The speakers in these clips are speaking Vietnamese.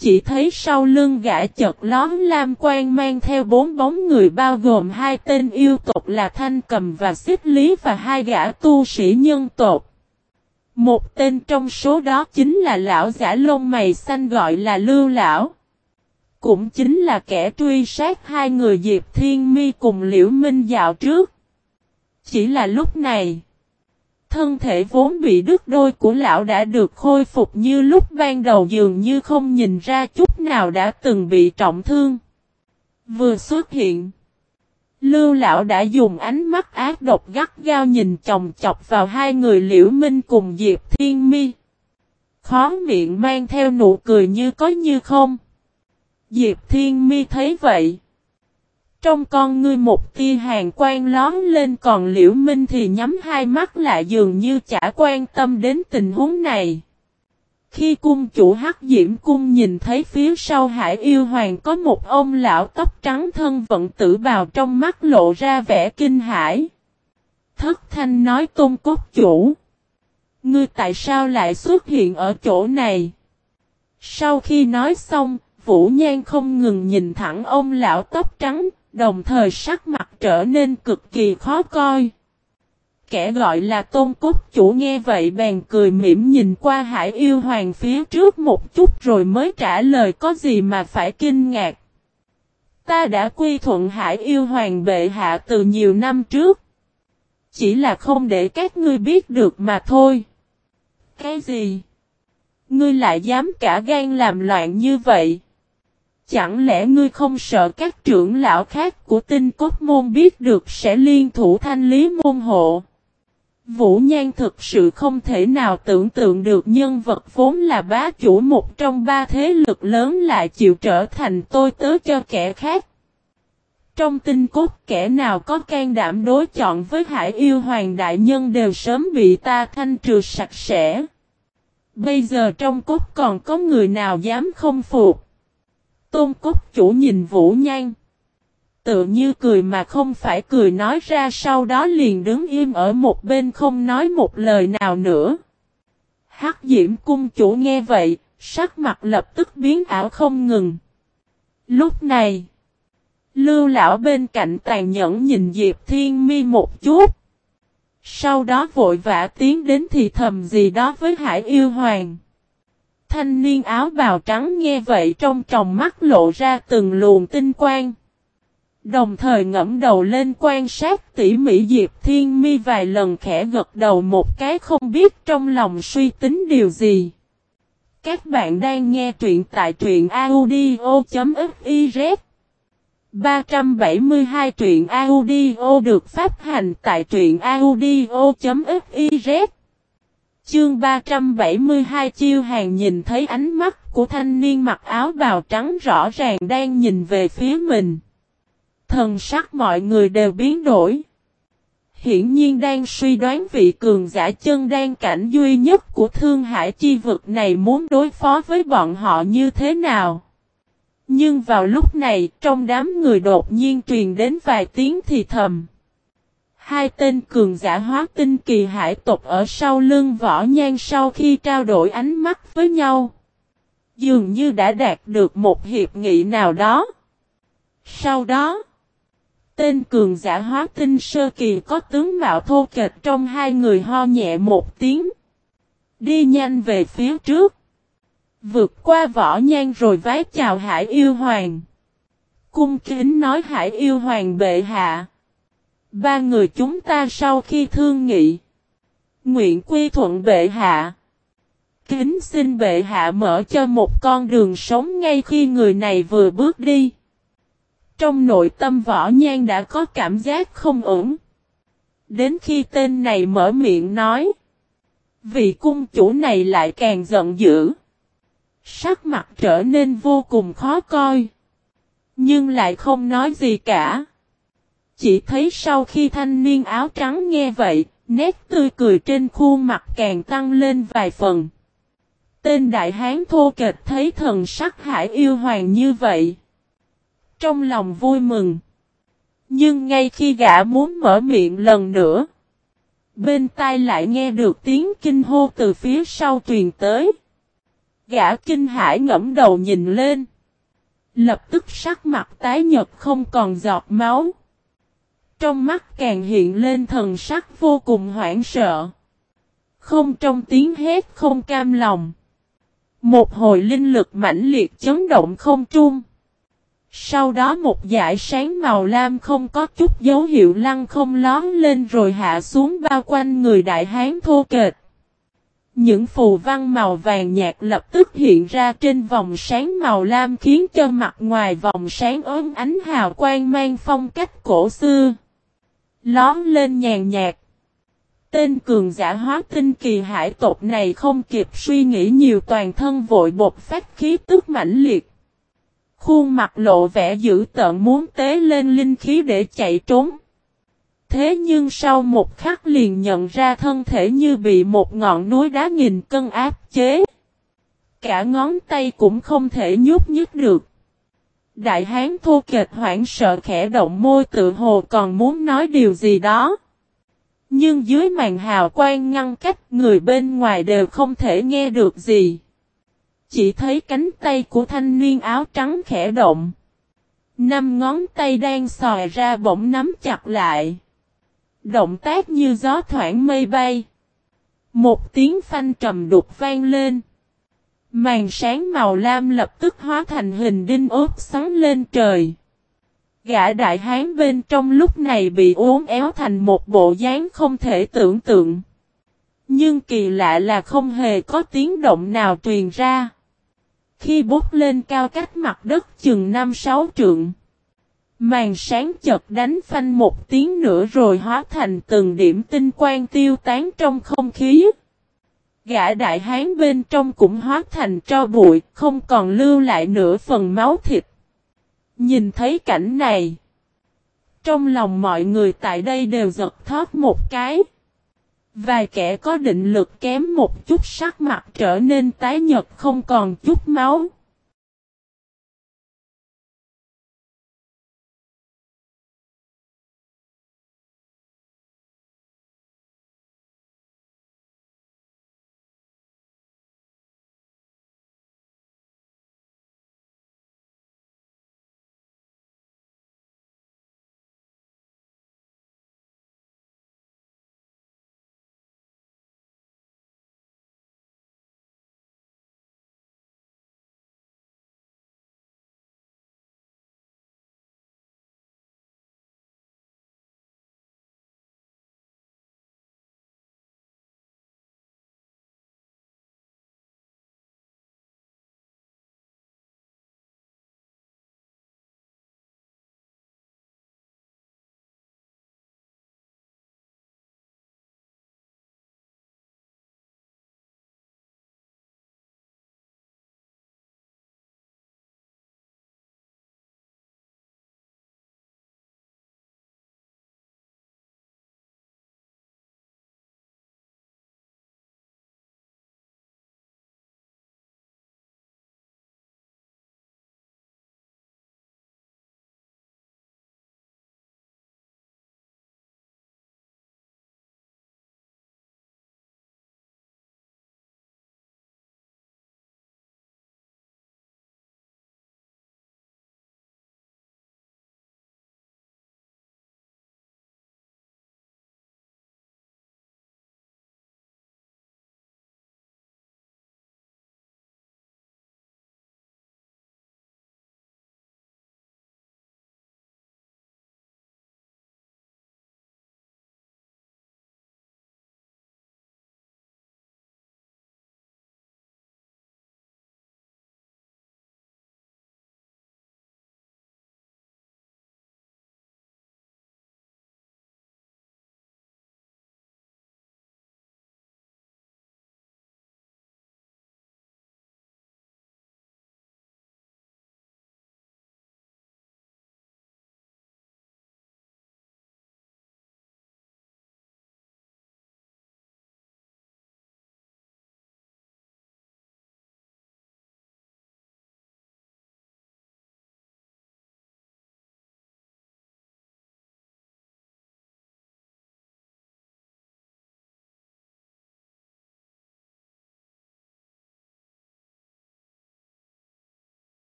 chỉ thấy sau lưng gã chợt lóe lam quang mang theo 4 bóng người bao gồm 2 tên yêu tộc là Thanh Cầm và Xích Lý và 2 gã tu sĩ nhân tộc. Một tên trong số đó chính là lão giả lông mày xanh gọi là Lưu Lão. Cũng chính là kẻ truy sát 2 người Diệp Thiên Mi cùng Liễu Minh dạo trước. Chỉ là lúc này, thân thể vốn bị đứt đôi của lão đã được khôi phục như lúc ban đầu, dường như không nhìn ra chút nào đã từng bị trọng thương. Vừa xuất hiện, Lưu Lão đã dùng ánh mắt ác độc gắt gao nhìn chòng chọc vào 2 người Liễu Minh cùng Diệp Thiên Mi. Khóe miệng mang theo nụ cười như có như không. Diệp Thiên Mi thấy vậy, trong con ngươi một tia hàn quang lóe lên, còn Liễu Minh thì nhắm hai mắt lại dường như chả quan tâm đến tình huống này. Khi cung chủ Hắc Diễm Cung nhìn thấy phía sau Hải Yêu Hoàng có một ông lão tóc trắng thân vận tử bào, trong mắt lộ ra vẻ kinh hãi. Thất thanh nói: Tôn Cốt Chủ, ngươi tại sao lại xuất hiện ở chỗ này? Sau khi nói xong, Vũ Nhan không ngừng nhìn thẳng ông lão tóc trắng, đồng thời sắc mặt trở nên cực kỳ khó coi. Kẻ gọi là Tôn Cốt Chủ nghe vậy bèn cười mỉm nhìn qua Hải Yêu Hoàng phía trước một chút rồi mới trả lời: có gì mà phải kinh ngạc. Ta đã quy thuận Hải Yêu Hoàng bệ hạ từ nhiều năm trước. Chỉ là không để các ngươi biết được mà thôi. Cái gì? Ngươi lại dám cả gan làm loạn như vậy? Chẳng lẽ ngươi không sợ các trưởng lão khác của Tinh Cốt Môn biết được sẽ liên thủ thanh lý môn hộ? Vũ Nhan thực sự không thể nào tưởng tượng được nhân vật vốn là bá chủ một trong 3 thế lực lớn lại chịu trở thành tôi tớ cho kẻ khác. Trong Tinh Cốt, kẻ nào có can đảm đối chọn với Hải Yêu Hoàng đại nhân đều sớm bị ta thanh trừ sạch sẽ. Bây giờ trong cốt còn có người nào dám không phục? Tôn Cốt Chủ nhìn Vũ Nhan, tự như cười mà không phải cười nói ra, sau đó liền đứng im ở một bên không nói một lời nào nữa. Hắc Diễm Cung Chủ nghe vậy, sắc mặt lập tức biến ảo không ngừng. Lúc này, Lưu Lão bên cạnh tàn nhẫn nhìn Diệp Thiên Mi một chút. Sau đó vội vã tiến đến thì thầm gì đó với Hải Yêu Hoàng. Thanh niên áo bào trắng nghe vậy trong tròng mắt lộ ra từng luồng tinh quang. Đồng thời ngẫm đầu lên quan sát tỉ mỉ Diệp Thiên Mi vài lần, khẽ gật đầu một cái không biết trong lòng suy tính điều gì. Các bạn đang nghe truyện tại truyện audio.fiz 372 truyện audio được phát hành tại truyện audio.fiz. Chương 372 chiêu hàng. Nhìn thấy ánh mắt của thanh niên mặc áo bào trắng rõ ràng đang nhìn về phía mình, thần sắc mọi người đều biến đổi. Hiển nhiên đang suy đoán vị cường giả chân đan cảnh duy nhất của Thương Hải chi vực này muốn đối phó với bọn họ như thế nào. Nhưng vào lúc này, trong đám người đột nhiên truyền đến vài tiếng thì thầm. 2 tên cường giả hóa tinh kỳ hải tộc ở sau lưng Võ Nhan sau khi trao đổi ánh mắt với nhau, dường như đã đạt được một hiệp nghị nào đó. Sau đó, tên cường giả hóa tinh sơ kỳ có tướng mạo thô kệch trong 2 người ho nhẹ một tiếng, đi nhanh về phía trước, vượt qua Võ Nhan rồi vái chào Hải Yêu Hoàng. Cung kính nói: Hải Yêu Hoàng bệ hạ, 3 người chúng ta sau khi thương nghị, nguyện quy thuận bệ hạ. Kính xin bệ hạ mở cho một con đường sống ngay khi người này vừa bước đi. Trong nội tâm Võ Nhan đã có cảm giác không ổn. Đến khi tên này mở miệng nói, vị cung chủ này lại càng giận dữ. Sắc mặt trở nên vô cùng khó coi, nhưng lại không nói gì cả. Chỉ thấy sau khi thanh niên áo trắng nghe vậy, nét tươi cười trên khuôn mặt càng tăng lên vài phần. Tên đại hán thô kệch thấy thần sắc Hải Yêu Hoàng như vậy, trong lòng vui mừng. Nhưng ngay khi gã muốn mở miệng lần nữa, bên tai lại nghe được tiếng kinh hô từ phía sau truyền tới. Gã kinh hãi ngẫm đầu nhìn lên. Lập tức sắc mặt tái nhợt không còn giọt máu. Trong mắt càng hiện lên thần sắc vô cùng hoảng sợ. Không trong tiếng hét không cam lòng. Một hồi linh lực mãnh liệt chấn động không trung. Sau đó một dải sáng màu lam không có chút dấu hiệu lăn không lón lên rồi hạ xuống bao quanh người đại hán thô kệch. Những phù văn màu vàng nhạt lập tức hiện ra trên vòng sáng màu lam khiến cho mặt ngoài vòng sáng ốm ánh hào quang mang phong cách cổ xưa. Lón lên nhàn nhạt. Tên cường giả hóa tinh kỳ hải tộc này không kịp suy nghĩ nhiều toàn thân vội bột phát khí tức mãnh liệt. Khuôn mặt lộ vẻ dữ tợn muốn tế lên linh khí để chạy trốn. Thế nhưng sau một khắc liền nhận ra thân thể như bị một ngọn núi đá nghìn cân áp chế. Cả ngón tay cũng không thể nhúc nhích được. Đại hán thô kệch hoảng sợ khẽ động môi tự hồ còn muốn nói điều gì đó. Nhưng dưới màn hào quang ngăn cách người bên ngoài đều không thể nghe được gì. Chỉ thấy cánh tay của thanh niên áo trắng khẽ động. 5 ngón tay đang xòe ra bỗng nắm chặt lại. Động tác như gió thoảng mây bay. Một tiếng phanh trầm đục vang lên. Màn sáng màu lam lập tức hóa thành hình đinh ốp xoắn lên trời. Gã đại hán bên trong lúc này bị uốn éo thành một bộ dáng không thể tưởng tượng. Nhưng kỳ lạ là không hề có tiếng động nào truyền ra. Khi bốc lên cao cách mặt đất chừng 5-6 trượng. Màn sáng chợt đánh phanh một tiếng nữa rồi hóa thành từng điểm tinh quang tiêu tán trong không khí. Gã đại hán bên trong cũng hóa thành tro bụi, không còn lưu lại nửa phần máu thịt. Nhìn thấy cảnh này, trong lòng mọi người tại đây đều giật thót một cái. Vài kẻ có định lực kém một chút sắc mặt trở nên tái nhợt không còn chút máu.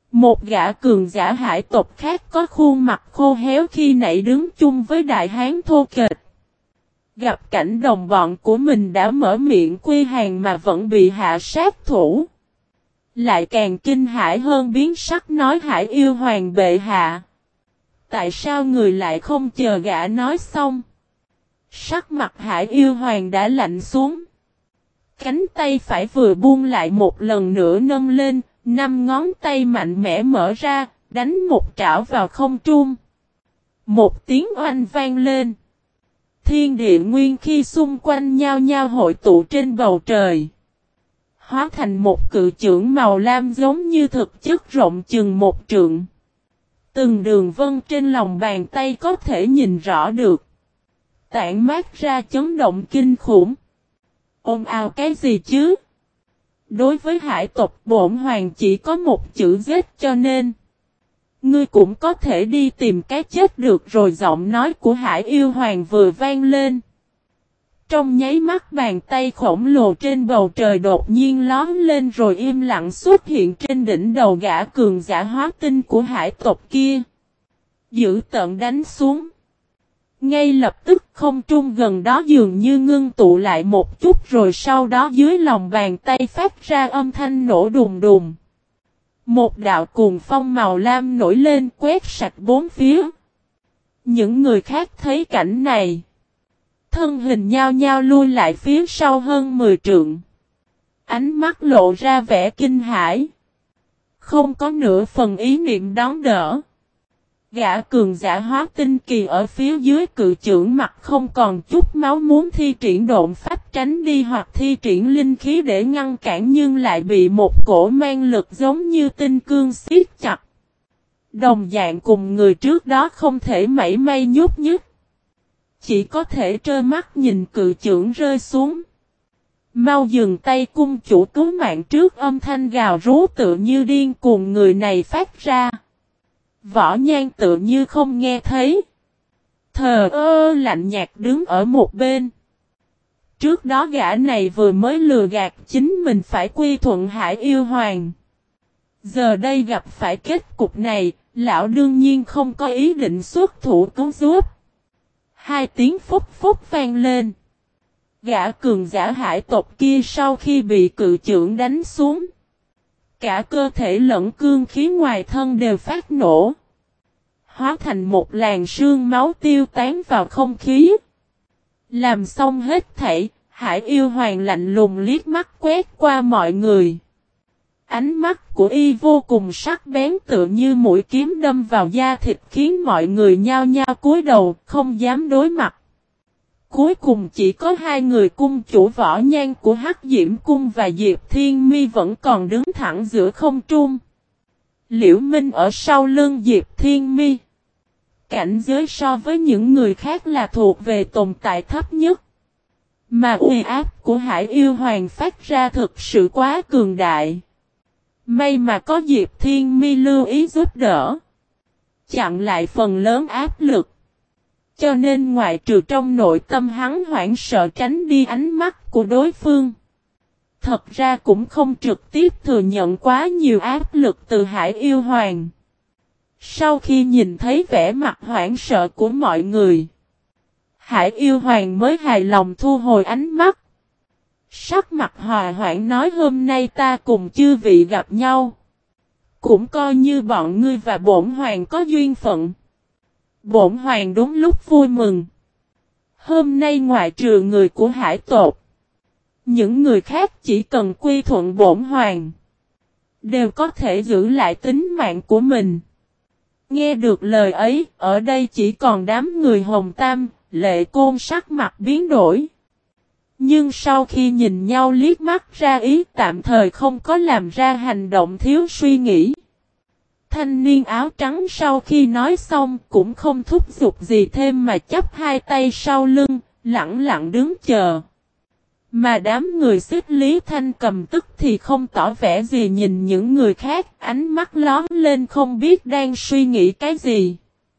Một gã cường giả hải tộc khác có khuôn mặt khô héo khi nãy đứng chung với đại hán thô kệch. Gặp cảnh đồng bọn của mình đã mở miệng quy hàng mà vẫn bị hạ sát thủ. Lại càng kinh hãi hơn biến sắc nói Hải yêu hoàng bệ hạ. Tại sao người lại không chờ gã nói xong? Sắc mặt Hải yêu hoàng đã lạnh xuống. Cánh tay phải vừa buông lại một lần nữa nâng lên, 5 ngón tay mạnh mẽ mở ra, đánh một trảo vào không trung. Một tiếng oanh vang lên. Thiên địa nguyên khí xung quanh nhau nhau hội tụ trên bầu trời. Hóa thành một cự chưởng màu lam giống như thực chất rộng chừng 1 trượng. Từng đường vân trên lòng bàn tay có thể nhìn rõ được. Tản mát ra chấn động kinh khủng. Ồn ào cái gì chứ? Đối với hải tộc bổn hoàng chỉ có một chữ giết cho nên. Ngươi cũng có thể đi tìm cái chết được rồi giọng nói của Hải yêu hoàng vừa vang lên. Trong nháy mắt bàn tay khổng lồ trên bầu trời đột nhiên lóm lên rồi im lặng xuất hiện trên đỉnh đầu gã cường giả hóa tinh của hải tộc kia. Giữ tận đánh xuống. Ngay lập tức không trung gần đó dường như ngưng tụ lại một chút rồi sau đó dưới lòng bàn tay phát ra âm thanh nổ đùng đùng. Một đạo cuồng phong màu lam nổi lên quét sạch bốn phía. Những người khác thấy cảnh này. Thân hình nhao nhao lui lại phía sau hơn 10 trượng. Ánh mắt lộ ra vẻ kinh hãi. Không có nửa phần ý niệm đón đỡ. Gã cường giả hóa tinh kỳ ở phía dưới cự chưởng mặt không còn chút máu muốn thi triển độn pháp tránh đi hoặc thi triển linh khí để ngăn cản nhưng lại bị một cổ mang lực giống như tinh cương siết chặt. Đồng dạng cùng người trước đó không thể mảy may nhúc nhích. Chỉ có thể trơ mắt nhìn cự chưởng rơi xuống. Mau dừng tay cung chủ cứu mạng trước âm thanh gào rú tự như điên cuồng người này phát ra. Võ Nhan tự như không nghe thấy. Thờ ơ lạnh nhạt đứng ở một bên. Trước đó gã này vừa mới lừa gạt chính mình phải quy thuận Hải yêu hoàng. Giờ đây gặp phải kết cục này, lão đương nhiên không có ý định xuất thủ cứu giúp. 2 tiếng phúc phúc vang lên. Gã cường giả hải tộc kia sau khi bị cự chưởng đánh xuống. Cả cơ thể lẫn cương khí ngoài thân đều phát nổ. Hóa thành một làn sương máu tiêu tán vào không khí. Làm xong hết thảy, Hải yêu hoàng lạnh lùng liếc mắt quét qua mọi người. Ánh mắt của y vô cùng sắc bén tựa như mũi kiếm đâm vào da thịt khiến mọi người nhao nhao cúi đầu, không dám đối mặt. Cuối cùng chỉ có 2 người cung chủ Võ Nhan của Hắc Diễm Cung và Diệp Thiên Mi vẫn còn đứng thẳng giữa không trung. Liễu Minh ở sau lưng Diệp Thiên Mi. Cảnh giới so với những người khác là thuộc về tồn tại thấp nhất. Mà uy áp của Hải yêu hoàng phát ra thực sự quá cường đại. May mà có Diệp Thiên Mi lưu ý giúp đỡ. Chặn lại phần lớn áp lực. Cho nên ngoại trừ trong nội tâm hắn hoảng sợ tránh đi ánh mắt của đối phương. Thật ra cũng không trực tiếp thừa nhận quá nhiều áp lực từ Hải yêu hoàng. Sau khi nhìn thấy vẻ mặt hoảng sợ của mọi người. Hải yêu hoàng mới hài lòng thu hồi ánh mắt. Sắc mặt hòa hoãn nói hôm nay ta cùng chư vị gặp nhau. Cũng coi như bọn ngươi và bổn hoàng có duyên phận. Bổn hoàng đúng lúc vui mừng. Hôm nay ngoại trừ người của hải tộc. Những người khác chỉ cần quy thuận bổn hoàng. Đều có thể giữ lại tính mạng của mình. Nghe được lời ấy, ở đây chỉ còn đám người Hồng Tam, Lệ Côn sắc mặt biến đổi. Nhưng sau khi nhìn nhau liếc mắt ra ý tạm thời không có làm ra hành động thiếu suy nghĩ. Thanh niên áo trắng sau khi nói xong cũng không thúc giục gì thêm mà chắp 2 tay sau lưng, lặng lặng đứng chờ. Mà đám người xích Lý Thanh cầm tức thì không tỏ vẻ gì nhìn những người khác, ánh mắt lóm lên không biết đang suy nghĩ cái gì.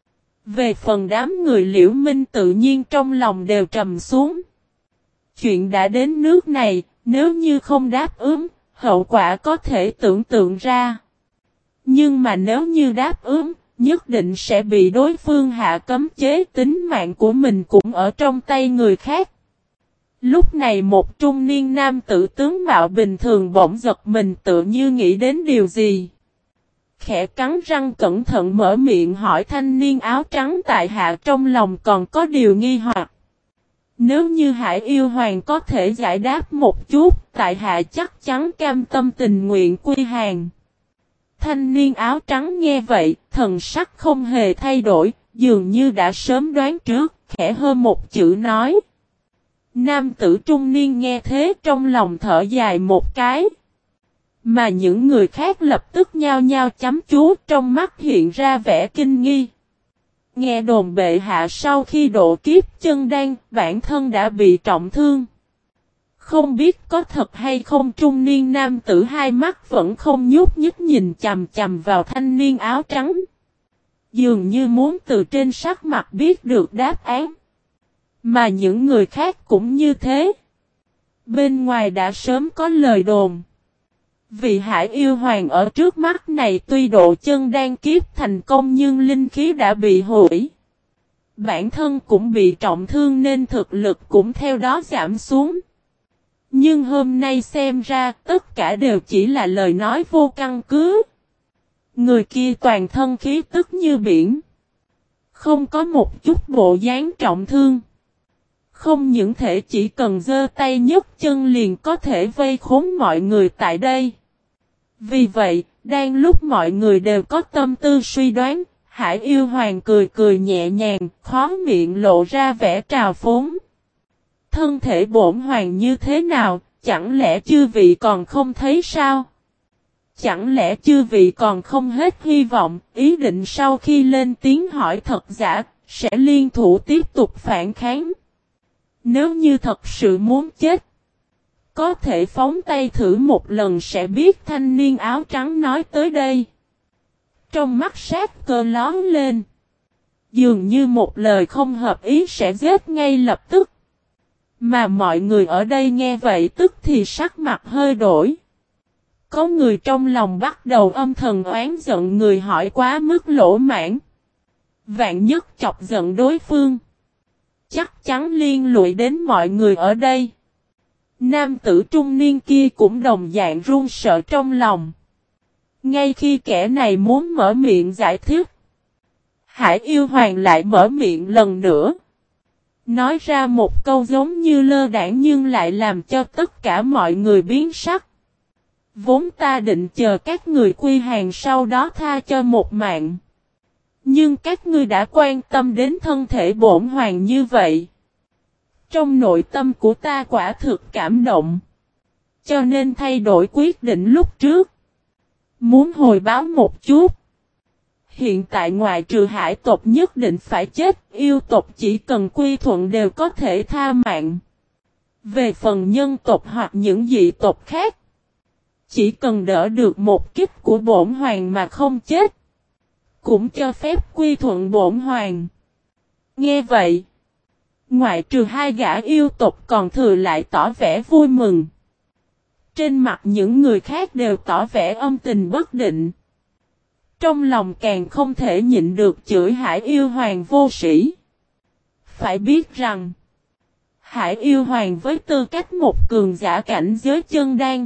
Về phần đám người Liễu Minh tự nhiên trong lòng đều trầm xuống. Chuyện đã đến nước này, nếu như không đáp ứng, hậu quả có thể tưởng tượng ra. Nhưng mà nếu như đáp ứng, nhất định sẽ bị đối phương hạ cấm chế, tính mạng của mình cũng ở trong tay người khác. Lúc này một trung niên nam tử tướng mạo bình thường bỗng giật mình, tự như nghĩ đến điều gì. Khẽ cắn răng cẩn thận mở miệng hỏi thanh niên áo trắng, tại hạ trong lòng còn có điều nghi hoặc. Nếu như Hải Yêu Hoàng có thể giải đáp một chút, tại hạ chắc chắn cam tâm tình nguyện quy hàng. Thanh niên áo trắng nghe vậy, thần sắc không hề thay đổi, dường như đã sớm đoán trước, khẽ hơ một chữ nói. Nam tử trung niên nghe thế trong lòng thở dài một cái. Mà những người khác lập tức nhao nhao chăm chú, trong mắt hiện ra vẻ kinh nghi. Nghe đồn bệ hạ sau khi độ kiếp chân đan, bản thân đã bị trọng thương. Không biết có thật hay không, trung niên nam tử hai mắt vẫn không nhúc nhích nhìn chằm chằm vào thanh niên áo trắng. Dường như muốn từ trên sắc mặt biết được đáp án. Mà những người khác cũng như thế. Bên ngoài đã sớm có lời đồn. Vị Hải Yêu Hoàng ở trước mắt này tuy độ chân đan kiếp thành công nhưng linh khí đã bị hủy. Bản thân cũng bị trọng thương nên thực lực cũng theo đó giảm xuống. Nhưng hôm nay xem ra tất cả đều chỉ là lời nói vô căn cứ. Người kia toàn thân khí tức như biển. Không có một chút bộ dáng trọng thương. Không những thể chỉ cần giơ tay nhấc chân liền có thể vây khốn mọi người tại đây. Vì vậy, đang lúc mọi người đều có tâm tư suy đoán, Hải Yêu Hoàng cười cười nhẹ nhàng, khó miệng lộ ra vẻ trào phúng. Thân thể bổn hoàng như thế nào, chẳng lẽ chư vị còn không thấy sao? Chẳng lẽ chư vị còn không hết hy vọng, ý định sau khi lên tiếng hỏi thật giả, sẽ liên thủ tiếp tục phản kháng? Nếu như thật sự muốn chết, có thể phóng tay thử một lần sẽ biết, thanh niên áo trắng nói tới đây. Trong mắt sát cơ lón lên. Dường như một lời không hợp ý sẽ giết ngay lập tức. Mà mọi người ở đây nghe vậy tức thì sắc mặt hơi đổi. Có người trong lòng bắt đầu âm thầm oán giận người hỏi quá mức lỗ mãn. Vạn nhất chọc giận đối phương, chắc chắn liên lụy đến mọi người ở đây. Nam tử trung niên kia cũng đồng dạng run sợ trong lòng. Ngay khi kẻ này muốn mở miệng giải thích, Hải Yêu Hoàng lại mở miệng lần nữa. Nói ra một câu giống như lơ đãng nhưng lại làm cho tất cả mọi người biến sắc. Vốn ta định chờ các người quy hàng sau đó tha cho một mạng. Nhưng các ngươi đã quan tâm đến thân thể bổn hoàng như vậy. Trong nội tâm của ta quả thực cảm động. Cho nên thay đổi quyết định lúc trước. Muốn hồi báo một chút. Hiện tại ngoại trừ hải tộc nhất định phải chết, yêu tộc chỉ cần quy thuận đều có thể tha mạng. Về phần nhân tộc hoặc những dị tộc khác, chỉ cần đỡ được một kích của bổn hoàng mà không chết, cũng cho phép quy thuận bổn hoàng. Nghe vậy, ngoại trừ hai gã yêu tộc còn thừa lại tỏ vẻ vui mừng. Trên mặt những người khác đều tỏ vẻ âm tình bất định. Trong lòng càng không thể nhịn được chửi Hải Yêu Hoàng vô sĩ. Phải biết rằng, Hải Yêu Hoàng với tư cách một cường giả cảnh giới chân đan,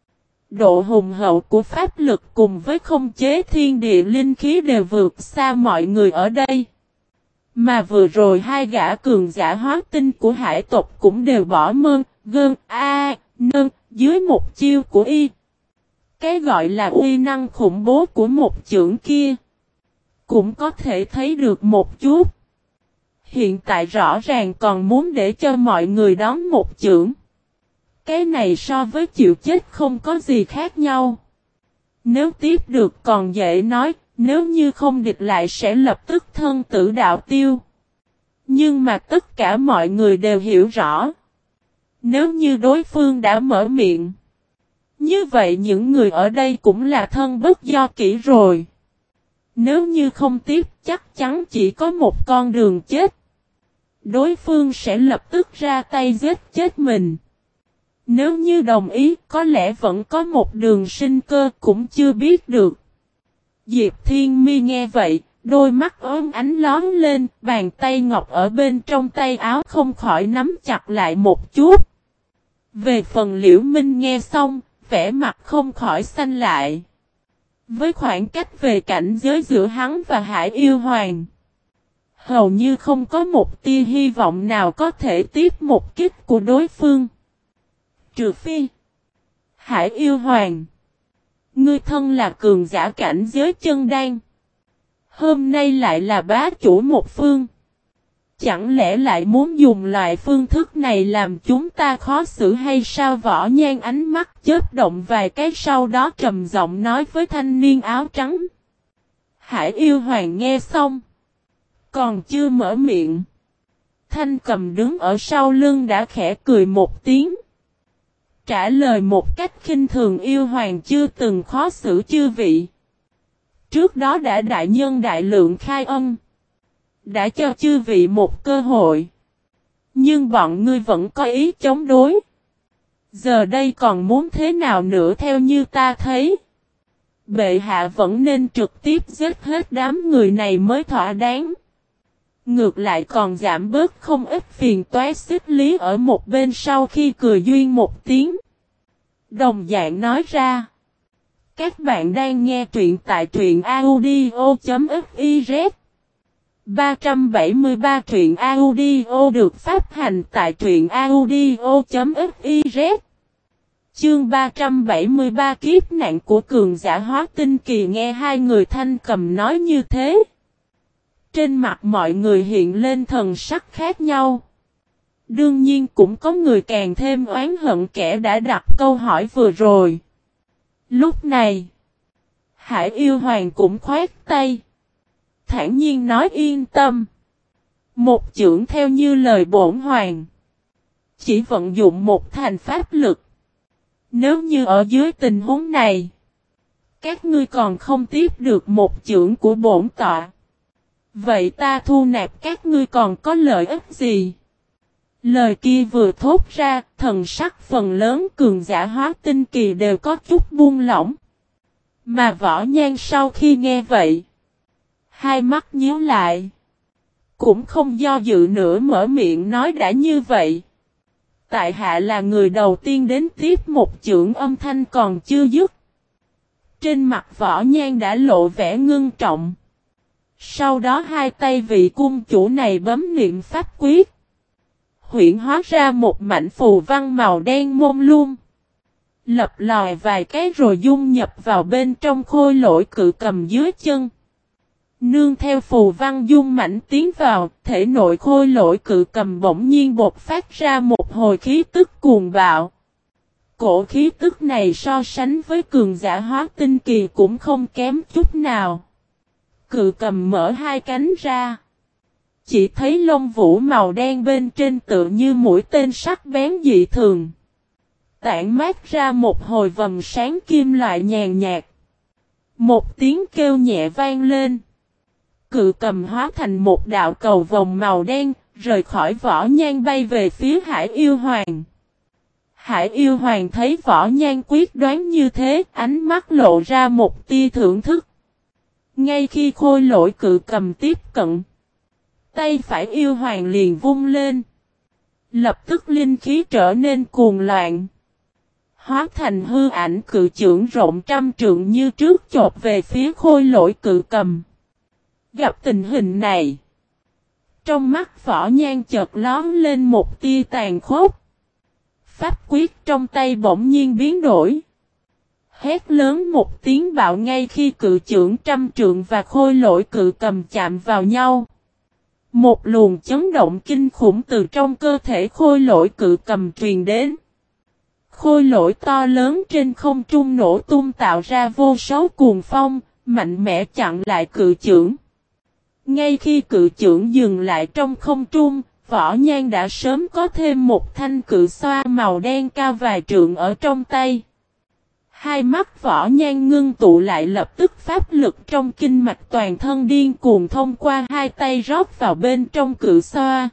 độ hùng hậu của pháp lực cùng với không chế thiên địa linh khí đều vượt xa mọi người ở đây. Mà vừa rồi hai gã cường giả hóa tinh của hải tộc cũng đều bỏ mơn, gơn, nơn, dưới một chiêu của y. Cái gọi là uy năng khủng bố của một chưởng kia, cũng có thể thấy được một chút. Hiện tại rõ ràng còn muốn để cho mọi người đón một chưởng. Cái này so với chịu chết không có gì khác nhau. Nếu tiếp được còn dễ nói, nếu như không địch lại sẽ lập tức thân tử đạo tiêu. Nhưng mà tất cả mọi người đều hiểu rõ. Nếu như đối phương đã mở miệng, như vậy những người ở đây cũng là thân bất do kỹ rồi. Nếu như không tiếp chắc chắn chỉ có một con đường chết. Đối phương sẽ lập tức ra tay giết chết mình. Nếu như đồng ý có lẽ vẫn có một đường sinh cơ cũng chưa biết được. Diệp Thiên Mi nghe vậy, đôi mắt ốm ánh lón lên, bàn tay ngọc ở bên trong tay áo không khỏi nắm chặt lại một chút. Về phần Liễu Minh nghe xong, vẻ mặt không khỏi xanh lại. Với khoảng cách về cảnh giới giữa hắn và Hải Yêu Hoàng, hầu như không có một tia hy vọng nào có thể tiếp một kích của đối phương. Trừ phi Hải Yêu Hoàng, ngươi thân là cường giả cảnh giới chân đan, hôm nay lại là bá chủ một phương. Chẳng lẽ lại muốn dùng loại phương thức này làm chúng ta khó xử hay sao? Võ Nhan ánh mắt chớp động vài cái, sau đó trầm giọng nói với thanh niên áo trắng. Hải Yêu Hoàng nghe xong, còn chưa mở miệng, Thanh Cầm đứng ở sau lưng đã khẽ cười một tiếng, trả lời một cách khinh thường. Yêu Hoàng chưa từng khó xử chư vị, trước đó đã đại nhân đại lượng khai ân, đã cho chư vị một cơ hội, nhưng bọn ngươi vẫn có ý chống đối. Giờ đây còn muốn thế nào nữa? Theo như ta thấy, bệ hạ vẫn nên trực tiếp giết hết đám người này mới thỏa đáng. Ngược lại còn giảm bớt không ít phiền toái. Xích Lý ở một bên sau khi cười duyên một tiếng, đồng dạng nói ra. Các bạn đang nghe truyện tại truyện audio.fiz. 373 truyện audio được phát hành tại truyện audio.fiz. Chương 373 kiếp nạn của cường giả hóa tinh kỳ. Nghe hai người Thanh Cầm nói như thế, trên mặt mọi người hiện lên thần sắc khác nhau. Đương nhiên cũng có người càng thêm oán hận kẻ đã đặt câu hỏi vừa rồi. Lúc này, Hải Yêu Hoàng cũng khoát tay, thản nhiên nói yên tâm. Một chưởng theo như lời bổn hoàng, chỉ vận dụng một thành pháp lực. Nếu như ở dưới tình huống này, các ngươi còn không tiếp được một chưởng của bổn tọa, vậy ta thu nạp các ngươi còn có lợi ích gì? Lời kia vừa thốt ra, thần sắc phần lớn cường giả hóa tinh kỳ đều có chút buông lỏng. Mà Võ Nhan sau khi nghe vậy, hai mắt nhíu lại, cũng không do dự nữa mở miệng nói đã như vậy, tại hạ là người đầu tiên đến tiếp một chưởng. Âm thanh còn chưa dứt, trên mặt Võ Nhan đã lộ vẻ ngưng trọng. Sau đó hai tay vị cung chủ này bấm niệm pháp quyết, huyễn hóa ra một mảnh phù văn màu đen mông lung, lập lòi vài cái rồi dung nhập vào bên trong khôi lỗi cự cầm dưới chân. Nương theo phù văn dung mảnh tiến vào, thể nội khôi lỗi cự cầm bỗng nhiên bộc phát ra một hồi khí tức cuồng bạo. Cổ khí tức này so sánh với cường giả hóa tinh kỳ cũng không kém chút nào. Cự cầm mở hai cánh ra, chỉ thấy lông vũ màu đen bên trên tựa như mũi tên sắc bén dị thường, tản mát ra một hồi vầng sáng kim loại nhàn nhạt. Một tiếng kêu nhẹ vang lên, cự cầm hóa thành một đạo cầu vồng màu đen, rời khỏi Võ Nhan bay về phía Hải Yêu Hoàng. Hải Yêu Hoàng thấy Võ Nhan quyết đoán như thế, ánh mắt lộ ra một tia thưởng thức. Ngay khi khôi lỗi cự cầm tiếp cận, tay phải Yêu Hoàng liền vung lên, lập tức linh khí trở nên cuồng loạn, hóa thành hư ảnh cự chưởng rộng trăm trượng như trước chộp về phía khôi lỗi cự cầm. Gặp tình hình này, trong mắt Võ Nhan chợt lóe lên một tia tàn khốc. Pháp quyết trong tay bỗng nhiên biến đổi, hét lớn một tiếng bạo. Ngay khi cự chưởng trăm trượng và khôi lỗi cự cầm chạm vào nhau, một luồng chấn động kinh khủng từ trong cơ thể khôi lỗi cự cầm truyền đến. Khôi lỗi to lớn trên không trung nổ tung tạo ra vô số cuồng phong, mạnh mẽ chặn lại cự chưởng. Ngay khi cự chưởng dừng lại trong không trung, Võ Nhan đã sớm có thêm một thanh cự xoa màu đen cao vài trượng ở trong tay. Hai mắt Võ Nhan ngưng tụ lại, lập tức pháp lực trong kinh mạch toàn thân điên cuồng thông qua hai tay rót vào bên trong cự xoa.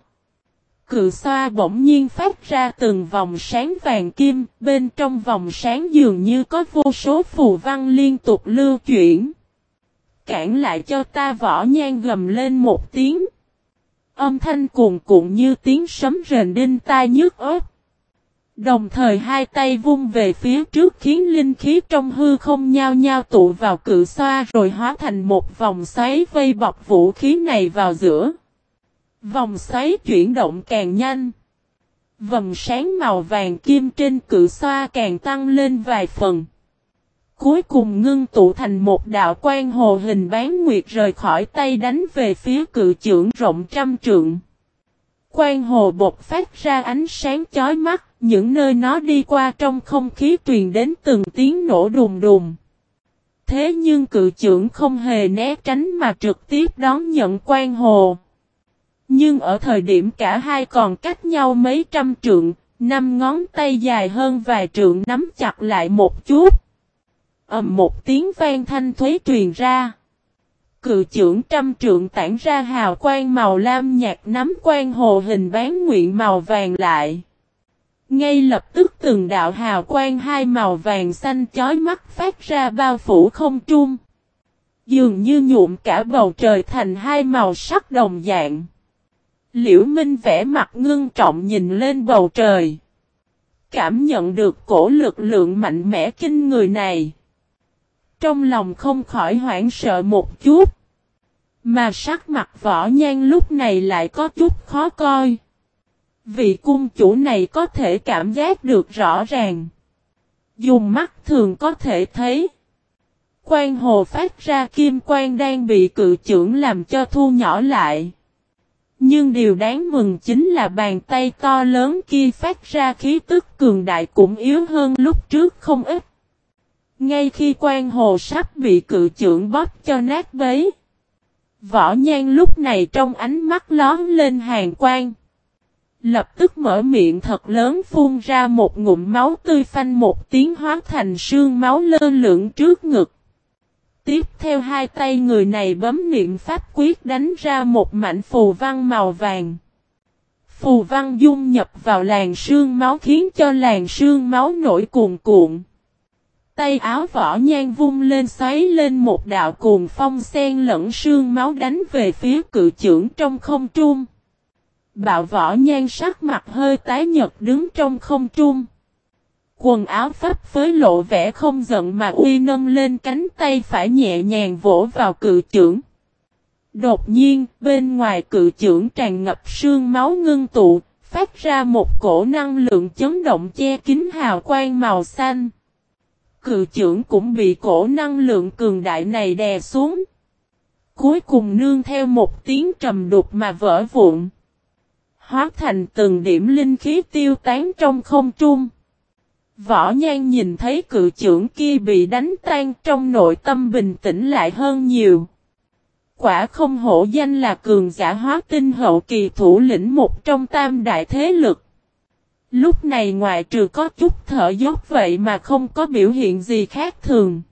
Cự xoa bỗng nhiên phát ra từng vòng sáng vàng kim, bên trong vòng sáng dường như có vô số phù văn liên tục lưu chuyển. cản lại cho ta, Võ Nhan gầm lên một tiếng. Âm thanh cuồn cuộn như tiếng sấm rền đinh tai nhức óc. Đồng thời hai tay vung về phía trước khiến linh khí trong hư không nhao nhao tụ vào cự xoa rồi hóa thành một vòng xoáy vây bọc vũ khí này vào giữa. Vòng xoáy chuyển động càng nhanh. Vầng sáng màu vàng kim trên cự xoa càng tăng lên vài phần. Cuối cùng ngưng tụ thành một đạo quang hồ hình bán nguyệt rời khỏi tay đánh về phía cự chưởng rộng 100 trượng. Quang hồ bộc phát ra ánh sáng chói mắt, những nơi nó đi qua trong không khí truyền đến từng tiếng nổ đùng đùng. Thế nhưng cự chưởng không hề né tránh mà trực tiếp đón nhận quang hồ. Nhưng ở thời điểm cả hai còn cách nhau mấy trăm trượng, 5 ngón tay dài hơn vài trượng nắm chặt lại một chút. Một tiếng vang thanh thúy truyền ra. Cự chưởng 100 trượng tản ra hào quang màu lam nhạt nắm quang hồ hình bán nguyện màu vàng lại. Ngay lập tức từng đạo hào quang hai màu vàng xanh chói mắt phát ra bao phủ không trung. Dường như nhuộm cả bầu trời thành hai màu sắc đồng dạng. Liễu Minh vẻ mặt ngưng trọng nhìn lên bầu trời. Cảm nhận được cổ lực lượng mạnh mẽ kinh người này. Trong lòng không khỏi hoảng sợ một chút. Mà sắc mặt Võ Nhan lúc này lại có chút khó coi. Vị cung chủ này có thể cảm giác được rõ ràng. Dùng mắt thường có thể thấy. Quang hồ phát ra kim quang đang bị cự chưởng làm cho thu nhỏ lại. Nhưng điều đáng mừng chính là bàn tay to lớn kia phát ra khí tức cường đại cũng yếu hơn lúc trước không ít. Ngay khi quang hồ sắp bị cự chưởng bóp cho nát bấy. Võ Nhan lúc này trong ánh mắt lón lên hàn quang. Lập tức mở miệng thật lớn phun ra một ngụm máu tươi phanh một tiếng hóa thành sương máu lơ lửng trước ngực. Tiếp theo hai tay người này bấm niệm pháp quyết đánh ra một mảnh phù văn màu vàng. Phù văn dung nhập vào làn sương máu khiến cho làn sương máu nổi cuồn cuộn. Tay áo Võ Nhan vung lên xoáy lên một đạo cuồng phong xen lẫn sương máu đánh về phía cự chưởng trong không trung. Bạo Võ Nhan sắc mặt hơi tái nhợt đứng trong không trung. Quần áo phấp phới lộ vẻ không giận mà uy nâng lên cánh tay phải nhẹ nhàng vỗ vào cự chưởng. Đột nhiên, bên ngoài cự chưởng tràn ngập sương máu ngưng tụ, phát ra một cổ năng lượng chấn động che kín hào quang màu xanh. Cự chưởng cũng bị cổ năng lượng cường đại này đè xuống. Cuối cùng nương theo một tiếng trầm đục mà vỡ vụn. Hóa thành từng điểm linh khí tiêu tán trong không trung. Võ Nhan nhìn thấy cự chưởng kia bị đánh tan trong nội tâm bình tĩnh lại hơn nhiều. Quả không hổ danh là cường giả hóa tinh hậu kỳ thủ lĩnh một trong tam đại thế lực. Lúc này ngoại trừ có chút thở dốc vậy mà không có biểu hiện gì khác thường.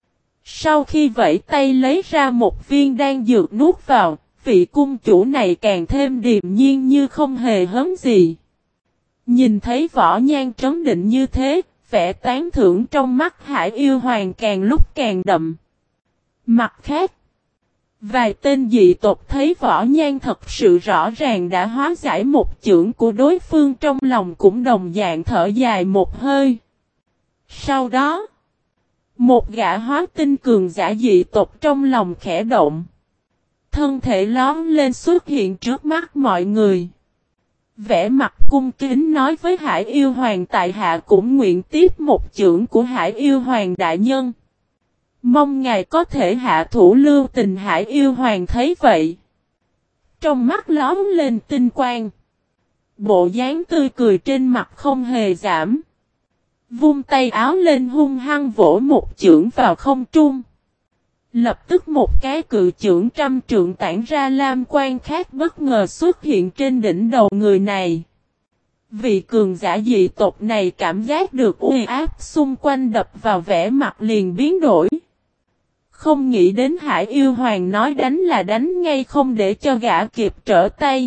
Sau khi vẫy tay lấy ra một viên đan dược nuốt vào, vị cung chủ này càng thêm điềm nhiên như không hề hấn gì. Nhìn thấy Võ Nhan trấn định như thế, vẻ tán thưởng trong mắt Hải Yêu Hoàng càng lúc càng đậm. Mặt khác, vài tên dị tộc thấy Võ Nhan thật sự rõ ràng đã hóa giải một chưởng của đối phương trong lòng cũng đồng dạng thở dài một hơi. Sau đó, một gã hóa tinh cường giả dị tộc trong lòng khẽ động. Thân thể lóm lên xuất hiện trước mắt mọi người. Vẻ mặt cung kính nói với Hải Yêu Hoàng tại hạ cũng nguyện tiếp một chưởng của Hải Yêu Hoàng đại nhân. Mong ngài có thể hạ thủ lưu tình. Hải Yêu Hoàng thấy vậy. Trong mắt lóm lên tinh quang. Bộ dáng tươi cười trên mặt không hề giảm. Vung tay áo lên hung hăng vỗ một chưởng vào không trung. Lập tức một cái cự chưởng 100 trượng tản ra lam quang khác bất ngờ xuất hiện trên đỉnh đầu người này. Vị cường giả dị tộc này cảm giác được uy áp xung quanh đập vào vẻ mặt liền biến đổi. Không nghĩ đến Hải Yêu Hoàng nói đánh là đánh ngay không để cho gã kịp trở tay.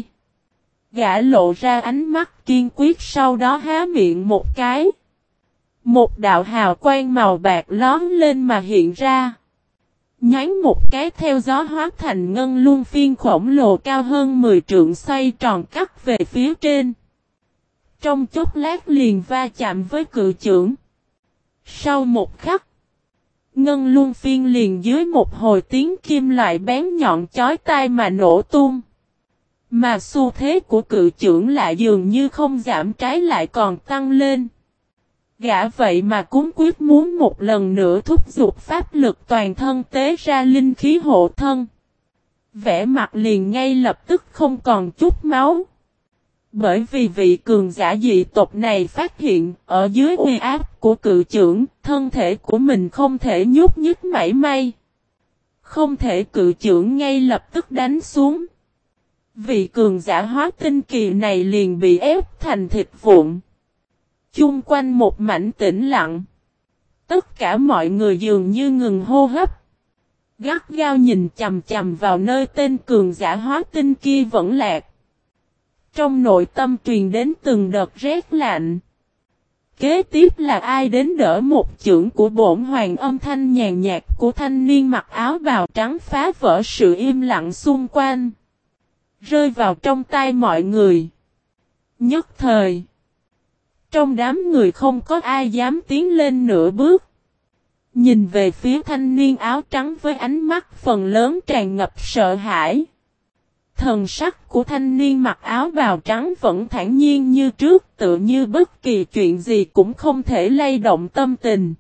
Gã lộ ra ánh mắt kiên quyết sau đó há miệng một cái. Một đạo hào quang màu bạc lóm lên mà hiện ra. Nhoáng một cái theo gió hóa thành ngân luân phiên khổng lồ cao hơn 10 trượng xoay tròn cắt về phía trên. Trong chốc lát liền va chạm với cự chưởng. Sau một khắc, ngân luân phiên liền dưới một hồi tiếng kim loại bén nhọn chói tai mà nổ tung. Mà xu thế của cự chưởng lại dường như không giảm, trái lại còn tăng lên. Gã vậy mà cuống quyết muốn một lần nữa thúc giục pháp lực toàn thân tế ra linh khí hộ thân. Vẻ mặt liền ngay lập tức không còn chút máu. Bởi vì vị cường giả dị tộc này phát hiện ở dưới uy áp của cự chưởng, thân thể của mình không thể nhúc nhích mảy may. Không thể cự chưởng ngay lập tức đánh xuống. Vị cường giả hóa tinh kỳ này liền bị ép thành thịt vụn. Chung quanh một mảnh tĩnh lặng. Tất cả mọi người dường như ngừng hô hấp. Gắt gao nhìn chằm chằm vào nơi tên cường giả hóa tinh kia vẫn lạc. Trong nội tâm truyền đến từng đợt rét lạnh. Kế tiếp là ai đến đỡ một chưởng của bổn hoàng, âm thanh nhàn nhạt của thanh niên mặc áo bào trắng phá vỡ sự im lặng xung quanh. Rơi vào trong tai mọi người. Nhất thời. Trong đám người không có ai dám tiến lên nửa bước. Nhìn về phía thanh niên áo trắng với ánh mắt phần lớn tràn ngập sợ hãi. Thần sắc của thanh niên mặc áo bào trắng vẫn thản nhiên như trước, tự như bất kỳ chuyện gì cũng không thể lay động tâm tình.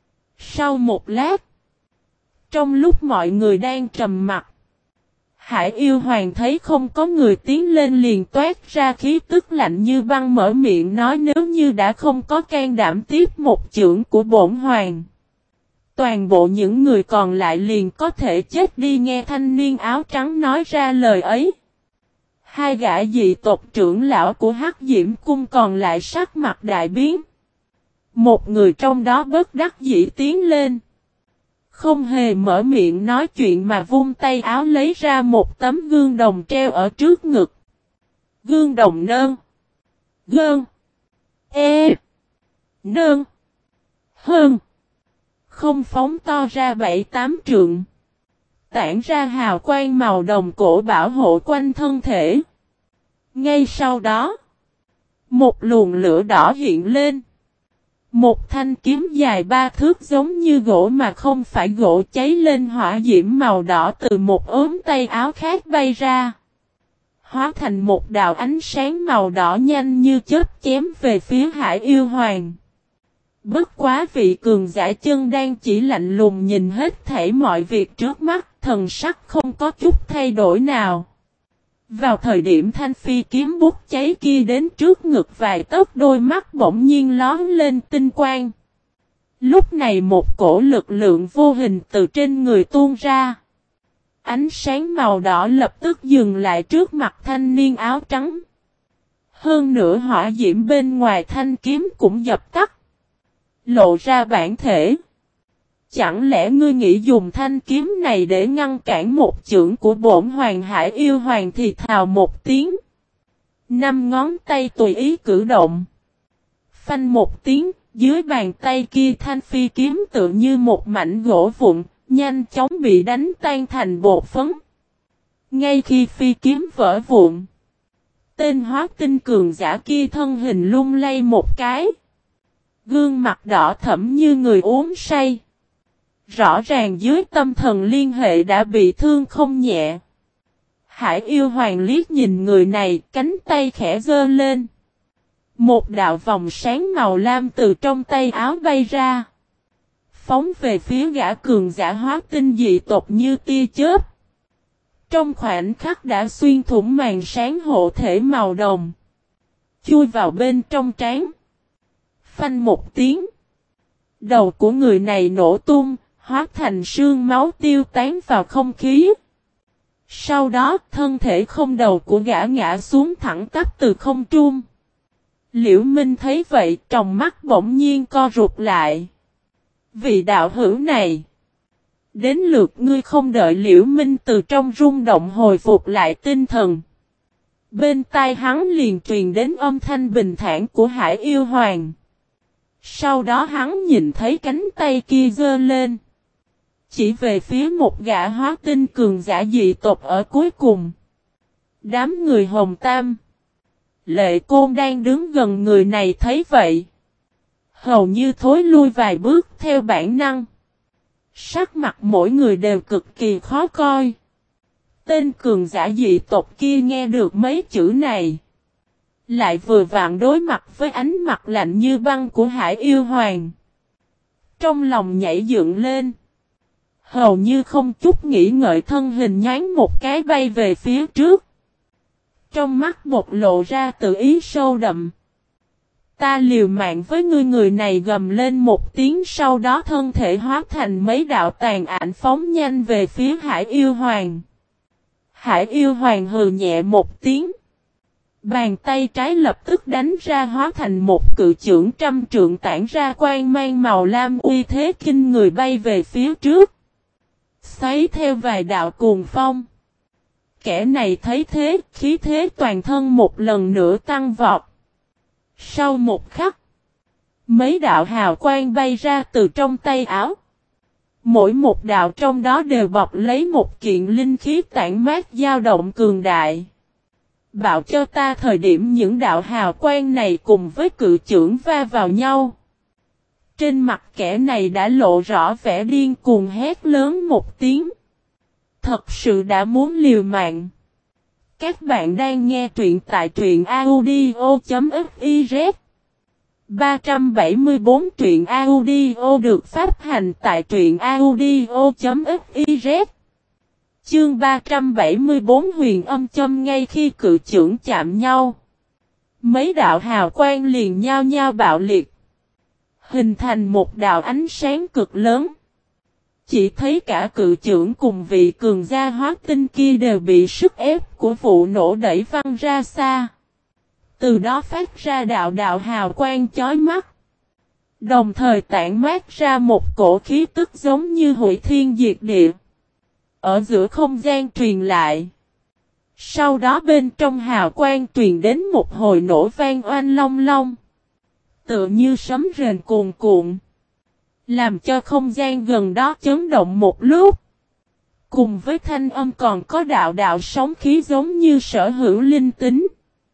Sau một lát, trong lúc mọi người đang trầm mặc, Hải Yêu Hoàng thấy không có người tiến lên liền toát ra khí tức lạnh như băng, mở miệng nói nếu như đã không có can đảm tiếp một chưởng của bổn hoàng, toàn bộ những người còn lại liền có thể chết đi. Nghe thanh niên áo trắng nói ra lời ấy, hai gã dị tộc trưởng lão của Hắc Diễm Cung còn lại sắc mặt đại biến. Một người trong đó bất đắc dĩ tiến lên. Không hề mở miệng nói chuyện mà vung tay áo lấy ra một tấm gương đồng treo ở trước ngực. Gương đồng nơn. Gơn. E. Nơn. Hơn. Không phóng to ra 7-8 trượng. Tản ra hào quang màu đồng cổ bảo hộ quanh thân thể. Ngay sau đó, một luồng lửa đỏ hiện lên. Một thanh kiếm dài 3 thước giống như gỗ mà không phải gỗ cháy lên hỏa diễm màu đỏ từ một ốm tay áo khác bay ra. Hóa thành một đạo ánh sáng màu đỏ nhanh như chớp chém về phía Hải Yêu Hoàng. Bất quá vị cường giả chân đang chỉ lạnh lùng nhìn hết thảy mọi việc trước mắt, thần sắc không có chút thay đổi nào. Vào thời điểm thanh phi kiếm bút cháy kia đến trước ngực vài tấc, đôi mắt bỗng nhiên lóe lên tinh quang. Lúc này một cổ lực lượng vô hình từ trên người tuôn ra. Ánh sáng màu đỏ lập tức dừng lại trước mặt thanh niên áo trắng. Hơn nữa hỏa diễm bên ngoài thanh kiếm cũng dập tắt. Lộ ra bản thể. Chẳng lẽ ngươi nghĩ dùng thanh kiếm này để ngăn cản một chưởng của bổn hoàng? Hải Yêu Hoàng thì thào một tiếng. 5 ngón tay tùy ý cử động. Phanh một tiếng, dưới bàn tay kia thanh phi kiếm tự như một mảnh gỗ vụn, nhanh chóng bị đánh tan thành bột phấn. Ngay khi phi kiếm vỡ vụn, tên hóa tinh cường giả kia thân hình lung lay một cái. Gương mặt đỏ thẫm như người uống say. Rõ ràng dưới tâm thần liên hệ đã bị thương không nhẹ. Hải Yêu Hoàng liếc nhìn người này, cánh tay khẽ giơ lên. Một đạo vòng sáng màu lam từ trong tay áo bay ra. Phóng về phía gã cường giả hóa tinh dị tộc như tia chớp. Trong khoảnh khắc đã xuyên thủng màn sáng hộ thể màu đồng. Chui vào bên trong trán. Phanh một tiếng. Đầu của người này nổ tung, hóa thành sương máu tiêu tán vào không khí. Sau đó thân thể không đầu của gã ngã xuống thẳng tắp từ không trung. Liễu Minh thấy vậy, tròng mắt bỗng nhiên co rụt lại. Vị đạo hữu này. Đến lượt ngươi. Không đợi Liễu Minh từ trong rung động hồi phục lại tinh thần. Bên tai hắn liền truyền đến âm thanh bình thản của Hải Yêu Hoàng. Sau đó hắn nhìn thấy cánh tay kia giơ lên. Chỉ về phía một gã hóa tinh cường giả dị tộc ở cuối cùng. Đám người Hồng Tam. Lệ Côn đang đứng gần người này thấy vậy. Hầu như thối lui vài bước theo bản năng. Sắc mặt mỗi người đều cực kỳ khó coi. Tên cường giả dị tộc kia nghe được mấy chữ này. Lại vừa vặn đối mặt với ánh mặt lạnh như băng của Hải Yêu Hoàng. Trong lòng nhảy dựng lên. Hầu như không chút nghĩ ngợi thân hình nhoáng một cái bay về phía trước. Trong mắt bộc lộ ra tự ý sâu đậm. Ta liều mạng với ngươi, người này gầm lên một tiếng, sau đó thân thể hóa thành mấy đạo tàn ảnh phóng nhanh về phía Hải Yêu Hoàng. Hải Yêu Hoàng hừ nhẹ một tiếng. Bàn tay trái lập tức đánh ra hóa thành một cự chưởng trăm trượng tản ra quang mang màu lam uy thế kinh người bay về phía trước. Xoáy theo vài đạo cuồng phong. Kẻ này thấy thế, khí thế toàn thân một lần nữa tăng vọt. Sau một khắc, mấy đạo hào quang bay ra từ trong tay áo. Mỗi một đạo trong đó đều bọc lấy một kiện linh khí tản mát dao động cường đại. Bạo cho ta, thời điểm những đạo hào quang này cùng với cự chưởng va vào nhau. Trên mặt kẻ này đã lộ rõ vẻ điên cuồng, hét lớn một tiếng. Thật sự đã muốn liều mạng. Các bạn đang nghe truyện tại truyện audio.fiz 374 truyện audio được phát hành tại truyện audio.fiz. Chương 374 huyền âm châm. Ngay khi cự chưởng chạm nhau, mấy đạo hào quang liền nhao nhao bạo liệt, hình thành một đạo ánh sáng cực lớn. Chỉ thấy cả cự chưởng cùng vị cường gia hóa tinh kia đều bị sức ép của vụ nổ đẩy văng ra xa. Từ đó phát ra đạo đạo hào quang chói mắt. Đồng thời tản mát ra một cổ khí tức giống như hủy thiên diệt địa. Ở giữa không gian truyền lại. Sau đó bên trong hào quang truyền đến một hồi nổ vang oanh long long. Tựa như sấm rền cuồn cuộn. Làm cho không gian gần đó chấn động một lúc. Cùng với thanh âm còn có đạo đạo sóng khí giống như sở hữu linh tính.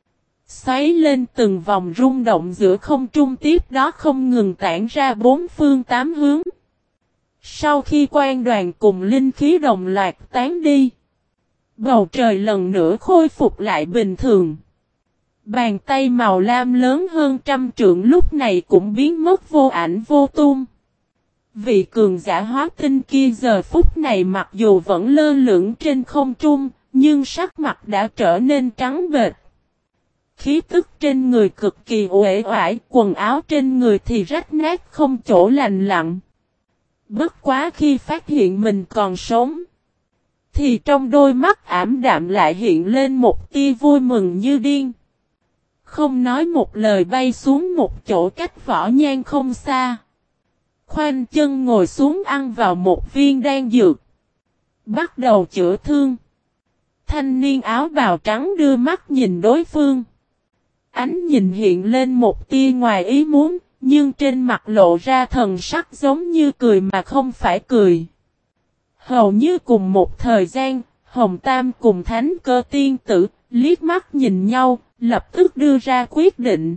Xoáy lên từng vòng rung động giữa không trung, tiếp đó không ngừng tản ra bốn phương tám hướng. Sau khi quang đoàn cùng linh khí đồng loạt tán đi, bầu trời lần nữa khôi phục lại bình thường. Bàn tay màu lam lớn hơn trăm trượng lúc này cũng biến mất vô ảnh vô tung. Vị cường giả hóa tinh kia giờ phút này mặc dù vẫn lơ lửng trên không trung, nhưng sắc mặt đã trở nên trắng bệch. Khí tức trên người cực kỳ uể oải, quần áo trên người thì rách nát không chỗ lành lặn. Bất quá khi phát hiện mình còn sống, thì trong đôi mắt ảm đạm lại hiện lên một tia vui mừng như điên. Không nói một lời bay xuống một chỗ cách Võ Nhan không xa. Khoanh chân ngồi xuống ăn vào một viên đan dược. Bắt đầu chữa thương. Thanh niên áo bào trắng đưa mắt nhìn đối phương. Ánh nhìn hiện lên một tia ngoài ý muốn, nhưng trên mặt lộ ra thần sắc giống như cười mà không phải cười. Hầu như cùng một thời gian, Hồng Tam cùng Thánh Cơ tiên tử liếc mắt nhìn nhau, lập tức đưa ra quyết định.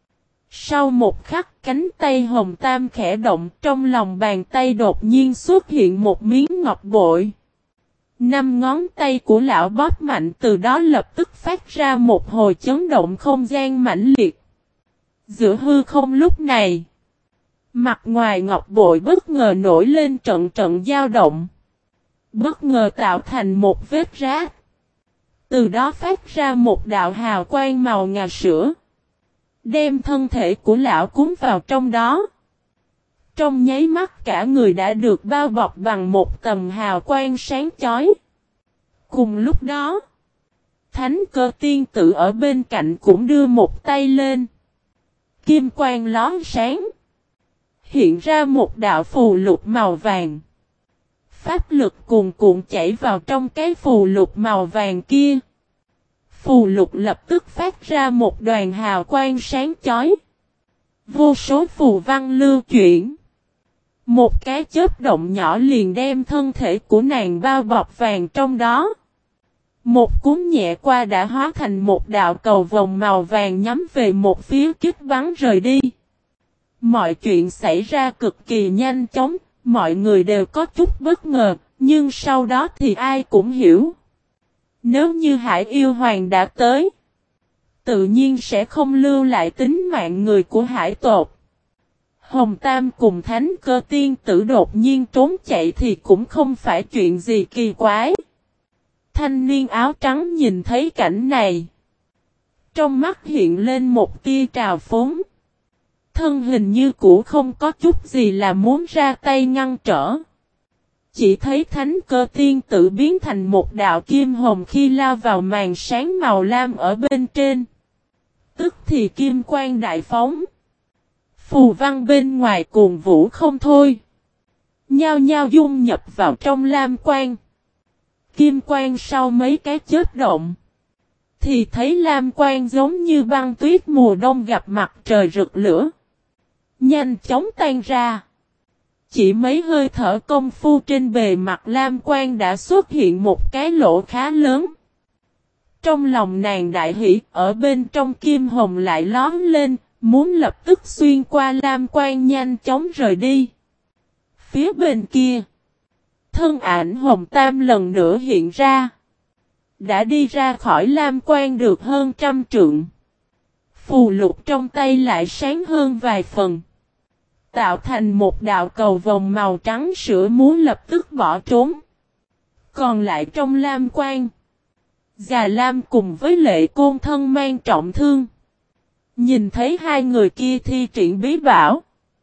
Sau một khắc, cánh tay Hồng Tam khẽ động, trong lòng bàn tay đột nhiên xuất hiện một miếng ngọc bội. 5 ngón tay của lão bóp mạnh, từ đó lập tức phát ra một hồi chấn động không gian mãnh liệt. Giữa hư không lúc này, mặt ngoài ngọc bội bất ngờ nổi lên trận trận dao động. Bất ngờ tạo thành một vết rách. Từ đó phát ra một đạo hào quang màu ngà sữa. Đem thân thể của lão cuốn vào trong đó. Trong nháy mắt cả người đã được bao bọc bằng một tầng hào quang sáng chói. Cùng lúc đó, Thánh Cơ tiên tử ở bên cạnh cũng đưa một tay lên. Kim quang lóe sáng. Hiện ra một đạo phù lục màu vàng. Pháp lực cuồn cuộn chảy vào trong cái phù lục màu vàng kia. Phù lục lập tức phát ra một đoàn hào quang sáng chói. Vô số phù văn lưu chuyển. Một cái chớp động nhỏ liền đem thân thể của nàng bao bọc vàng trong đó. Một cú nhẹ qua đã hóa thành một đạo cầu vồng màu vàng nhắm về một phía kích bắn rời đi. Mọi chuyện xảy ra cực kỳ nhanh chóng, mọi người đều có chút bất ngờ, nhưng sau đó thì ai cũng hiểu. Nếu như Hải Yêu Hoàng đã tới, tự nhiên sẽ không lưu lại tính mạng người của hải tộc. Hồng Tam cùng Thánh Cơ Tiên Tử đột nhiên trốn chạy thì cũng không phải chuyện gì kỳ quái. Thanh niên áo trắng nhìn thấy cảnh này, trong mắt hiện lên một tia trào phúng. Thân hình như cũ không có chút gì là muốn ra tay ngăn trở. Chỉ thấy Thánh Cơ Tiên Tử biến thành một đạo kim hồng khi lao vào màn sáng màu lam ở bên trên. Tức thì kim quang đại phóng. Phù văn bên ngoài cuồng vũ không thôi. Nhao nhao dung nhập vào trong lam quang. Kim quang sau mấy cái chớp động, thì thấy lam quang giống như băng tuyết mùa đông gặp mặt trời rực lửa. Nhanh chóng tan ra. Chỉ mấy hơi thở công phu trên bề mặt lam quang đã xuất hiện một cái lỗ khá lớn. Trong lòng nàng đại hỷ, ở bên trong kim hồng lại lóm lên, muốn lập tức xuyên qua lam quang nhanh chóng rời đi. Phía bên kia, thân ảnh Hồng Tam lần nữa hiện ra. Đã đi ra khỏi lam quang được hơn 100 trượng. Phù lục trong tay lại sáng hơn vài phần, tạo thành một đạo cầu vồng màu trắng sữa muốn lập tức bỏ trốn. Còn lại trong lam quang, Già Lam cùng với Lệ Côn thân mang trọng thương. Nhìn thấy hai người kia thi triển bí bảo,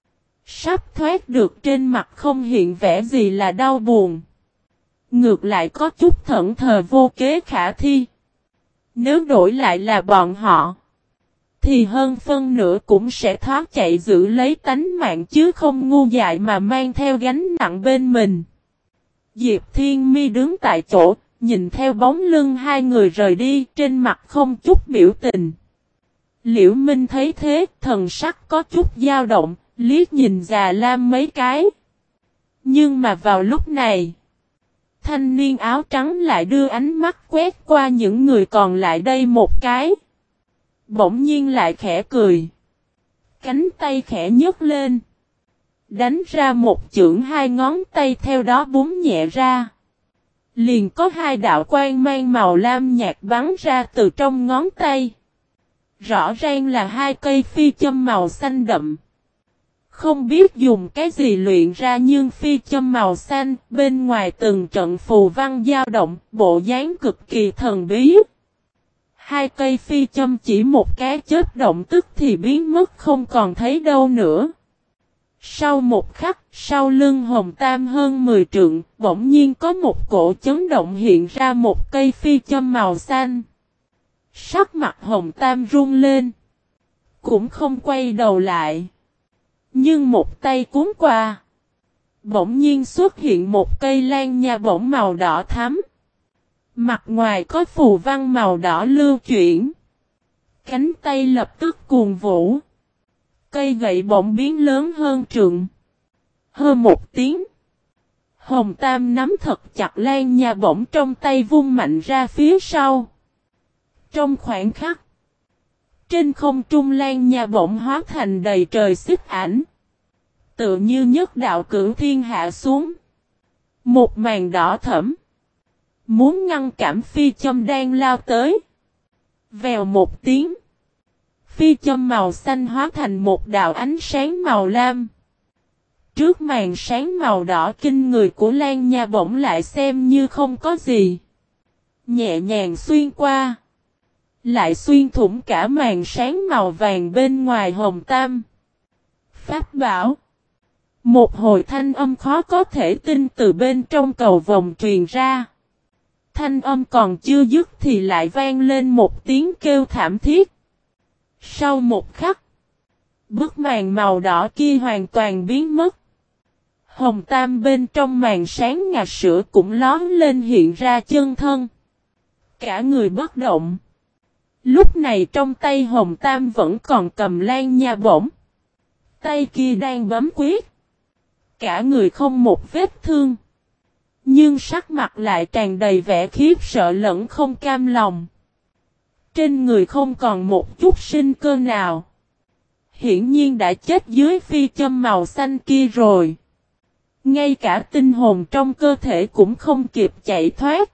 sắp thoát được, trên mặt không hiện vẻ gì là đau buồn. Ngược lại có chút thẫn thờ vô kế khả thi. Nếu đổi lại là bọn họ, thì hơn phân nửa cũng sẽ thoát chạy giữ lấy tánh mạng chứ không ngu dại mà mang theo gánh nặng bên mình. Diệp Thiên Mi đứng tại chỗ, nhìn theo bóng lưng hai người rời đi, trên mặt không chút biểu tình. Liễu Minh thấy thế, thần sắc có chút dao động, liếc nhìn Già Lam mấy cái. Nhưng mà vào lúc này, thanh niên áo trắng lại đưa ánh mắt quét qua những người còn lại đây một cái. Bỗng nhiên lại khẽ cười. Cánh tay khẽ nhấc lên, đánh ra một chưởng, hai ngón tay theo đó búng nhẹ ra. Liền có hai đạo quang mang màu lam nhạt bắn ra từ trong ngón tay. Rõ ràng là hai cây phi châm màu xanh đậm. Không biết dùng cái gì luyện ra, nhưng phi châm màu xanh, bên ngoài từng trận phù văn dao động, bộ dáng cực kỳ thần bí. Hai cây phi châm chỉ một cái chớp động tức thì biến mất không còn thấy đâu nữa. Sau một khắc, sau lưng Hồng Tam hơn 10 trượng, bỗng nhiên có một cổ chấn động hiện ra một cây phi châm màu xanh. Sắc mặt Hồng Tam run lên, cũng không quay đầu lại. Nhưng một tay cuốn qua, bỗng nhiên xuất hiện một cây lan nha bổng màu đỏ thắm. Mặt ngoài có phù văn màu đỏ lưu chuyển. Cánh tay lập tức cuồng vũ. Cây gậy bỗng biến lớn hơn trượng. Hơn một tiếng, Hồng Tam nắm thật chặt lan nha bổng trong tay vung mạnh ra phía sau. Trong khoảnh khắc, trên không trung lan nha bổng hóa thành đầy trời xích ảnh. Tựa như nhất đạo cửu thiên hạ xuống. Một màn đỏ thẫm, muốn ngăn cản phi châm đang lao tới. Vèo một tiếng, phi châm màu xanh hóa thành một đạo ánh sáng màu lam. Trước màn sáng màu đỏ kinh người của lan nha bổng lại xem như không có gì. Nhẹ nhàng xuyên qua, lại xuyên thủng cả màn sáng màu vàng bên ngoài Hồng Tam. Pháp bảo. Một hồi thanh âm khó có thể tin từ bên trong cầu vồng truyền ra. Thanh âm còn chưa dứt thì lại vang lên một tiếng kêu thảm thiết. Sau một khắc, bức màn màu đỏ kia hoàn toàn biến mất. Hồng Tam bên trong màn sáng ngà sữa cũng lóm lên hiện ra chân thân. Cả người bất động. Lúc này trong tay Hồng Tam vẫn còn cầm lan nha bổng. Tay kia đang bấm quyết. Cả người không một vết thương. Nhưng sắc mặt lại tràn đầy vẻ khiếp sợ lẫn không cam lòng. Trên người không còn một chút sinh cơ nào. Hiển nhiên đã chết dưới phi châm màu xanh kia rồi. Ngay cả tinh hồn trong cơ thể cũng không kịp chạy thoát.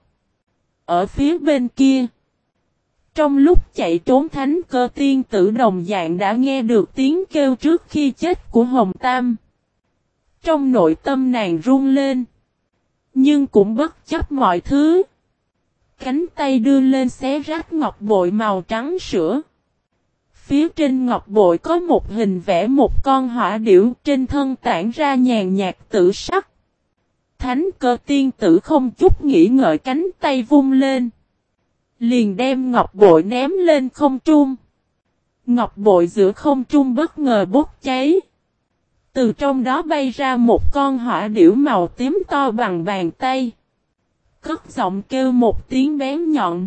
Ở phía bên kia. Trong lúc chạy trốn Thánh Cơ tiên tử đồng dạng đã nghe được tiếng kêu trước khi chết của Hồng Tam. Trong nội tâm nàng run lên. Nhưng cũng bất chấp mọi thứ. Cánh tay đưa lên xé rách ngọc bội màu trắng sữa. Phía trên ngọc bội có một hình vẽ một con hỏa điểu trên thân tản ra nhàn nhạt tử sắc. Thánh Cơ tiên tử không chút nghĩ ngợi cánh tay vung lên. Liền đem ngọc bội ném lên không trung. Ngọc bội giữa không trung bất ngờ bốc cháy. Từ trong đó bay ra một con hỏa điểu màu tím to bằng bàn tay. Cất giọng kêu một tiếng bén nhọn.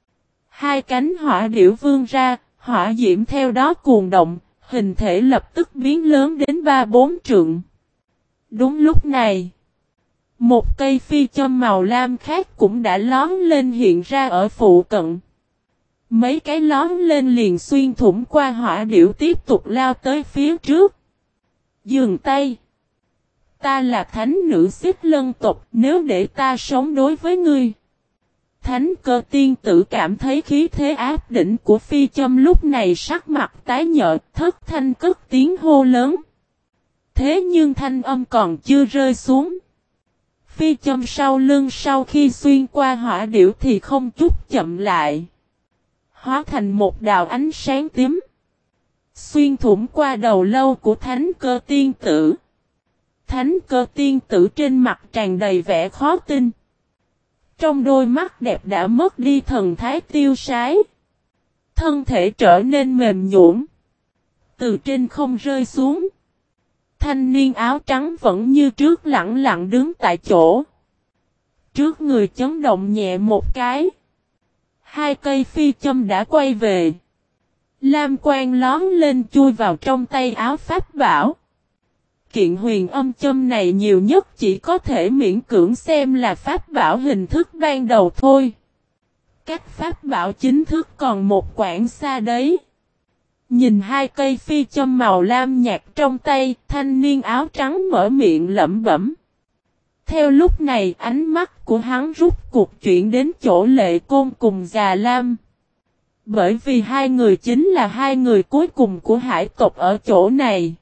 Hai cánh hỏa điểu vươn ra, hỏa diễm theo đó cuồn động, hình thể lập tức biến lớn đến 3-4 trượng. Đúng lúc này, một cây phi châm màu lam khác cũng đã lóm lên hiện ra ở phụ cận. Mấy cái lóm lên liền xuyên thủng qua hỏa điểu tiếp tục lao tới phía trước. Dừng tay. Ta là thánh nữ Xích Lân tộc, nếu để ta sống đối với ngươi. Thánh Cơ tiên tử cảm thấy khí thế áp đỉnh của phi châm lúc này sắc mặt tái nhợt, thất thanh cất tiếng hô lớn. Thế nhưng thanh âm còn chưa rơi xuống. Phi châm sau lưng sau khi xuyên qua hỏa điểu thì không chút chậm lại. Hóa thành một đạo ánh sáng tím. Xuyên thủng qua đầu lâu của Thánh Cơ tiên tử. Thánh Cơ tiên tử trên mặt tràn đầy vẻ khó tin. Trong đôi mắt đẹp đã mất đi thần thái tiêu sái. Thân thể trở nên mềm nhũn. Từ trên không rơi xuống. Thanh niên áo trắng vẫn như trước lặng lặng đứng tại chỗ. Trước người chấn động nhẹ một cái. Hai cây phi châm đã quay về. Lam quang lón lên chui vào trong tay áo pháp bảo. Kiện huyền âm châm này nhiều nhất chỉ có thể miễn cưỡng xem là pháp bảo hình thức ban đầu thôi. Các pháp bảo chính thức còn một quãng xa đấy. Nhìn hai cây phi châm màu lam nhạt trong tay, thanh niên áo trắng mở miệng lẩm bẩm. Theo lúc này ánh mắt của hắn rút cuộc chuyển đến chỗ Lệ Côn cùng Già Lam. Bởi vì hai người chính là hai người cuối cùng của hải tộc ở chỗ này.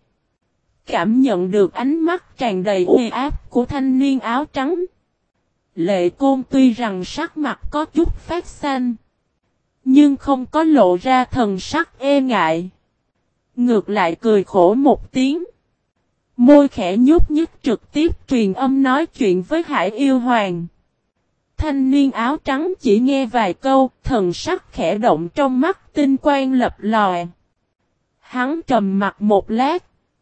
Cảm nhận được ánh mắt tràn đầy uy áp của thanh niên áo trắng. Lệ Côn tuy rằng sắc mặt có chút phát xanh. Nhưng không có lộ ra thần sắc e ngại. Ngược lại cười khổ một tiếng. Môi khẽ nhúc nhích trực tiếp truyền âm nói chuyện với Hải Yêu Hoàng. Thanh niên áo trắng chỉ nghe vài câu, thần sắc khẽ động trong mắt tinh quang lập lòe. Hắn trầm mặt một lát.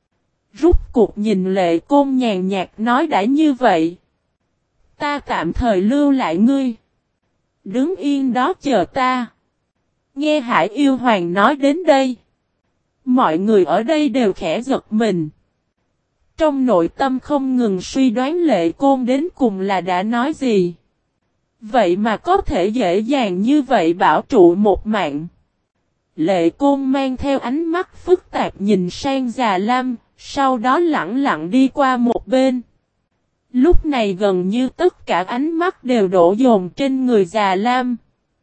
Rút cuộc nhìn Lệ Côn nhàn nhạt nói đã như vậy. Ta tạm thời lưu lại ngươi. Đứng yên đó chờ ta. Nghe Hải Yêu Hoàng nói đến đây. Mọi người ở đây đều khẽ giật mình. Trong nội tâm không ngừng suy đoán Lệ Côn đến cùng là đã nói gì. Vậy mà có thể dễ dàng như vậy bảo trụ một mạng. Lệ Côn mang theo ánh mắt phức tạp nhìn sang Già Lam, sau đó lặng lặng đi qua một bên. Lúc này gần như tất cả ánh mắt đều đổ dồn trên người Già Lam.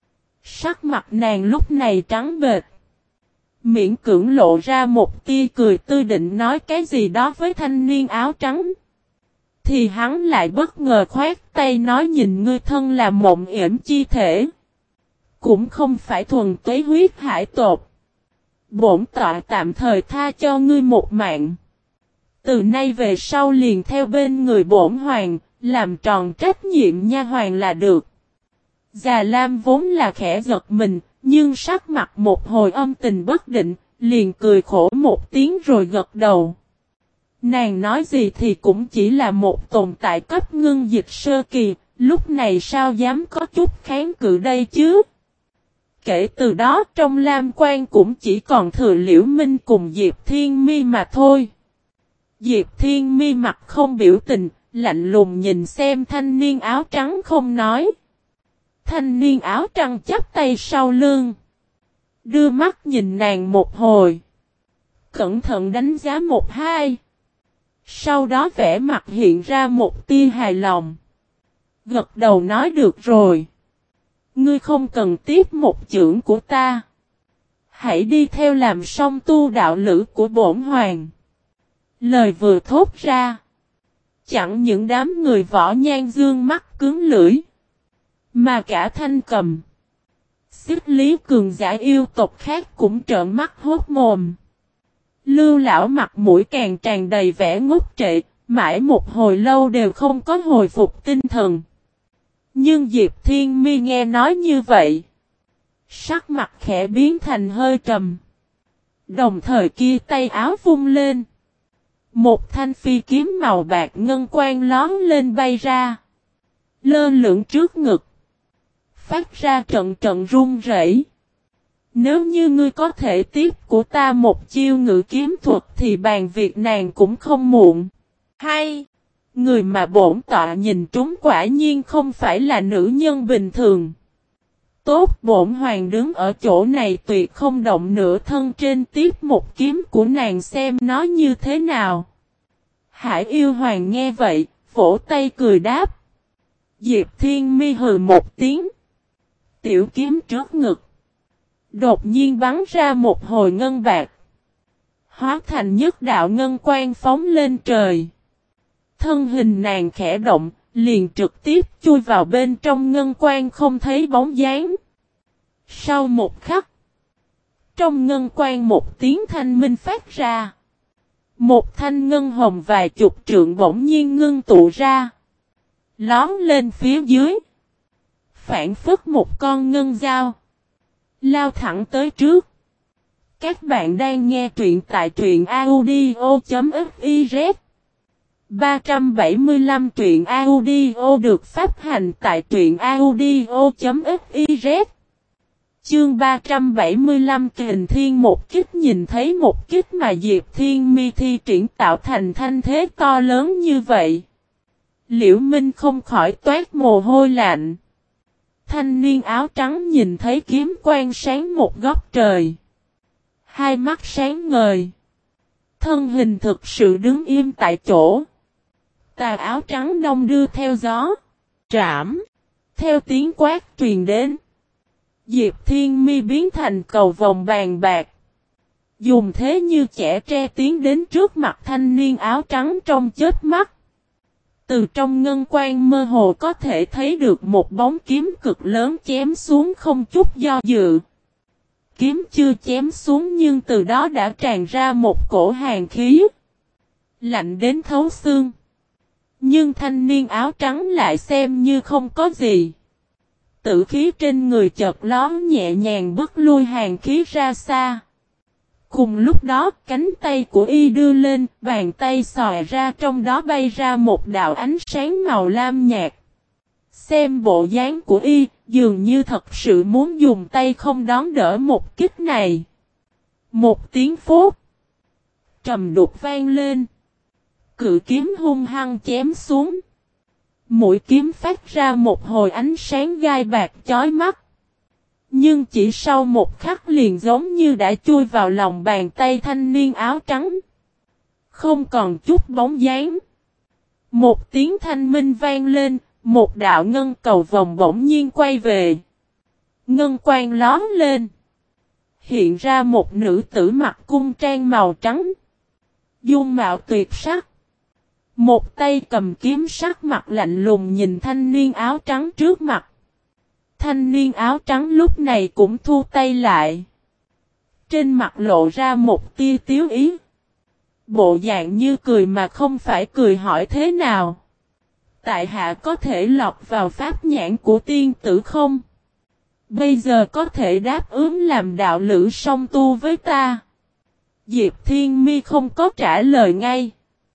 Sắc mặt nàng lúc này trắng bệch. Miễn cưỡng lộ ra một tia cười tươi định nói cái gì đó với thanh niên áo trắng. Thì hắn lại bất ngờ khoát tay nói nhìn ngươi thân là mộng yểm chi thể. Cũng không phải thuần túy huyết hải tộc. Bổn tọa tạm thời tha cho ngươi một mạng. Từ nay về sau liền theo bên người bổn hoàng, làm tròn trách nhiệm nha hoàng là được. Già Lam vốn là khẽ giật mình, nhưng sắc mặt một hồi âm tình bất định, liền cười khổ một tiếng rồi gật đầu. Nàng nói gì thì cũng chỉ là một tồn tại cấp ngưng dịch sơ kỳ, lúc này sao dám có chút kháng cự đây chứ? Kể từ đó trong Lam Quan cũng chỉ còn thừa Liễu Minh cùng Diệp Thiên Mi mà thôi. Diệp Thiên Mi mặt không biểu tình, lạnh lùng nhìn xem thanh niên áo trắng không nói. Thanh niên áo trắng chắp tay sau lưng. Đưa mắt nhìn nàng một hồi. Cẩn thận đánh giá một hai. Sau đó vẻ mặt hiện ra một tia hài lòng. Gật đầu nói được rồi. Ngươi không cần tiếp một chưởng của ta. Hãy đi theo làm song tu đạo lữ của bổn hoàng. Lời vừa thốt ra. Chẳng những đám người võ nhan dương mắt cứng lưỡi. Mà cả Thanh Cầm. Xích Lý cường giả yêu tộc khác cũng trợn mắt hốt mồm. Lưu lão mặt mũi càng tràn đầy vẻ ngốc trệ. Mãi một hồi lâu đều không có hồi phục tinh thần. Nhưng Diệp Thiên Mi nghe nói như vậy. Sắc mặt khẽ biến thành hơi trầm. Đồng thời kia tay áo vung lên. Một thanh phi kiếm màu bạc ngân quang lón lên bay ra. Lơ lửng trước ngực. Phát ra trận trận run rẩy. Nếu như ngươi có thể tiếp của ta một chiêu ngự kiếm thuật thì bàn việc nàng cũng không muộn. Hay, người mà bổn tọa nhìn trúng quả nhiên không phải là nữ nhân bình thường. Tốt, bổn hoàng đứng ở chỗ này tuyệt không động nửa thân trên tiếp một kiếm của nàng xem nó như thế nào. Hải yêu hoàng nghe vậy, vỗ tay cười đáp. Diệp Thiên Mi hừ một tiếng. Tiểu kiếm trước ngực. Đột nhiên bắn ra một hồi ngân bạc. Hóa thành nhất đạo ngân quang phóng lên trời. Thân hình nàng khẽ động, liền trực tiếp chui vào bên trong ngân quang không thấy bóng dáng. Sau một khắc, trong ngân quang một tiếng thanh minh phát ra. Một thanh ngân hồng vài chục trượng bỗng nhiên ngưng tụ ra. Lón lên phía dưới. Phản phất một con ngân dao. Lao thẳng tới trước. Các bạn đang nghe truyện tại truyện audio.fiz 375 truyện audio được phát hành tại truyện audio.fiz. Chương 375 Kình Thiên một kích. Nhìn thấy một kích mà Diệp Thiên Mi thi triển tạo thành thanh thế to lớn như vậy. Liễu Minh không khỏi toát mồ hôi lạnh. Thanh niên áo trắng nhìn thấy kiếm quang sáng một góc trời. Hai mắt sáng ngời. Thân hình thực sự đứng im tại chỗ. Tà áo trắng đông đưa theo gió. Trảm. Theo tiếng quát truyền đến. Diệp Thiên Mi biến thành cầu vòng bàn bạc. Dùng thế như chẻ tre tiến đến trước mặt thanh niên áo trắng trong chớp mắt. Từ trong ngân quang mơ hồ có thể thấy được một bóng kiếm cực lớn chém xuống không chút do dự. Kiếm chưa chém xuống nhưng từ đó đã tràn ra một cổ hàn khí. Lạnh đến thấu xương. Nhưng thanh niên áo trắng lại xem như không có gì. Tử khí trên người chợt lón nhẹ nhàng bước lui hàn khí ra xa. Cùng lúc đó cánh tay của y đưa lên, bàn tay xòe ra trong đó bay ra một đạo ánh sáng màu lam nhạt. Xem bộ dáng của y, dường như thật sự muốn dùng tay không đón đỡ một kích này. Một tiếng phốt. Trầm đục vang lên. Cự kiếm hung hăng chém xuống. Mũi kiếm phát ra một hồi ánh sáng gai bạc chói mắt. Nhưng chỉ sau một khắc liền giống như đã chui vào lòng bàn tay thanh niên áo trắng. Không còn chút bóng dáng. Một tiếng thanh minh vang lên, một đạo ngân cầu vòng bỗng nhiên quay về. Ngân quang lón lên. Hiện ra một nữ tử mặc cung trang màu trắng. Dung mạo tuyệt sắc. Một tay cầm kiếm sắc mặt lạnh lùng nhìn thanh niên áo trắng trước mặt. Thanh niên áo trắng lúc này cũng thu tay lại. Trên mặt lộ ra một tia tiếu ý. Bộ dạng như cười mà không phải cười hỏi thế nào. Tại hạ có thể lọt vào pháp nhãn của tiên tử không? Bây giờ có thể đáp ứng làm đạo lữ song tu với ta. Diệp Thiên Mi không có trả lời ngay.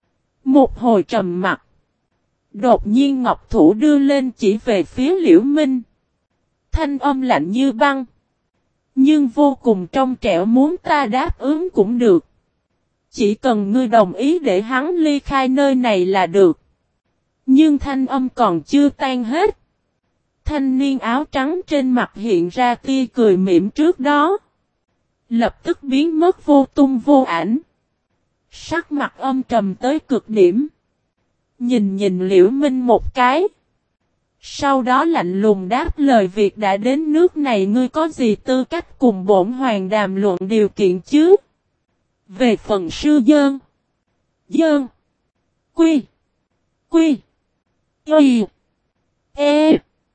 Một hồi trầm mặt. Đột nhiên ngọc thủ đưa lên chỉ về phía Liễu Minh. Thanh âm lạnh như băng. Nhưng vô cùng trong trẻo, muốn ta đáp ứng cũng được. Chỉ cần ngươi đồng ý để hắn ly khai nơi này là được. Nhưng thanh âm còn chưa tan hết. Thanh niên áo trắng trên mặt hiện ra tia cười mỉm trước đó. Lập tức biến mất vô tung vô ảnh. Sắc mặt âm trầm tới cực điểm. Nhìn Liễu Minh một cái. Sau đó lạnh lùng đáp lời việc đã đến nước này ngươi có gì tư cách cùng bổn hoàng đàm luận điều kiện chứ? Về phần sư dơn. Dơn. Quy. Quy. Y. E.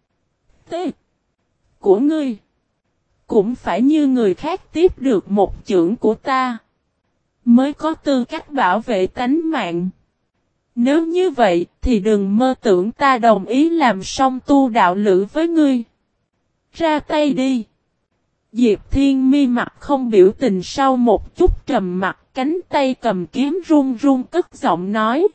T. Của ngươi. Cũng phải như người khác tiếp được một chưởng của ta. Mới có tư cách bảo vệ tánh mạng. Nếu như vậy thì đừng mơ tưởng ta đồng ý làm song tu đạo lữ với ngươi. Ra tay đi. Diệp Thiên Mi mặt không biểu tình sau một chút trầm mặt, cánh tay cầm kiếm run run cất giọng nói.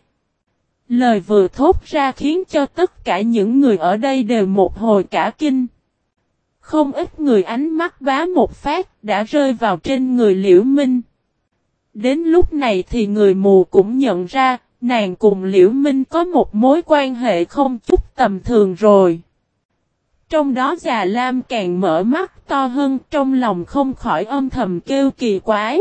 Lời vừa thốt ra khiến cho tất cả những người ở đây đều một hồi cả kinh. Không ít người ánh mắt bá một phát đã rơi vào trên người Liễu Minh. Đến lúc này thì người mù cũng nhận ra, nàng cùng Liễu Minh có một mối quan hệ không chút tầm thường rồi. Trong đó Già Lam càng mở mắt to hơn, trong lòng không khỏi âm thầm kêu kỳ quái.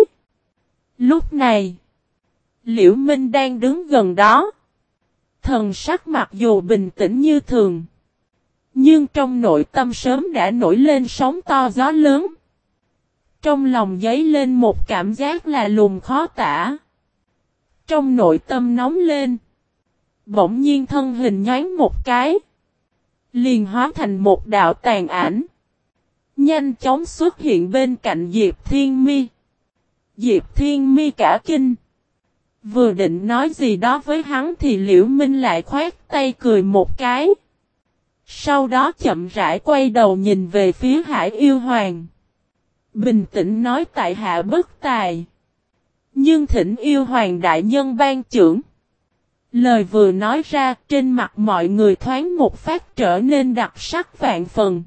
Lúc này, Liễu Minh đang đứng gần đó. Thần sắc mặc dù bình tĩnh như thường, nhưng trong nội tâm sớm đã nổi lên sóng to gió lớn. Trong lòng dấy lên một cảm giác là lùng khó tả. Trong nội tâm nóng lên. Bỗng nhiên thân hình nhoáng một cái. Liền hóa thành một đạo tàn ảnh. Nhanh chóng xuất hiện bên cạnh Diệp Thiên Mi. Diệp Thiên Mi cả kinh. Vừa định nói gì đó với hắn thì Liễu Minh lại khoát tay cười một cái. Sau đó chậm rãi quay đầu nhìn về phía Hải Yêu Hoàng. Bình tĩnh nói tại hạ bất tài. Nhưng thỉnh Yêu Hoàng đại nhân ban chưởng. Lời vừa nói ra trên mặt mọi người thoáng một phát trở nên đặc sắc vạn phần.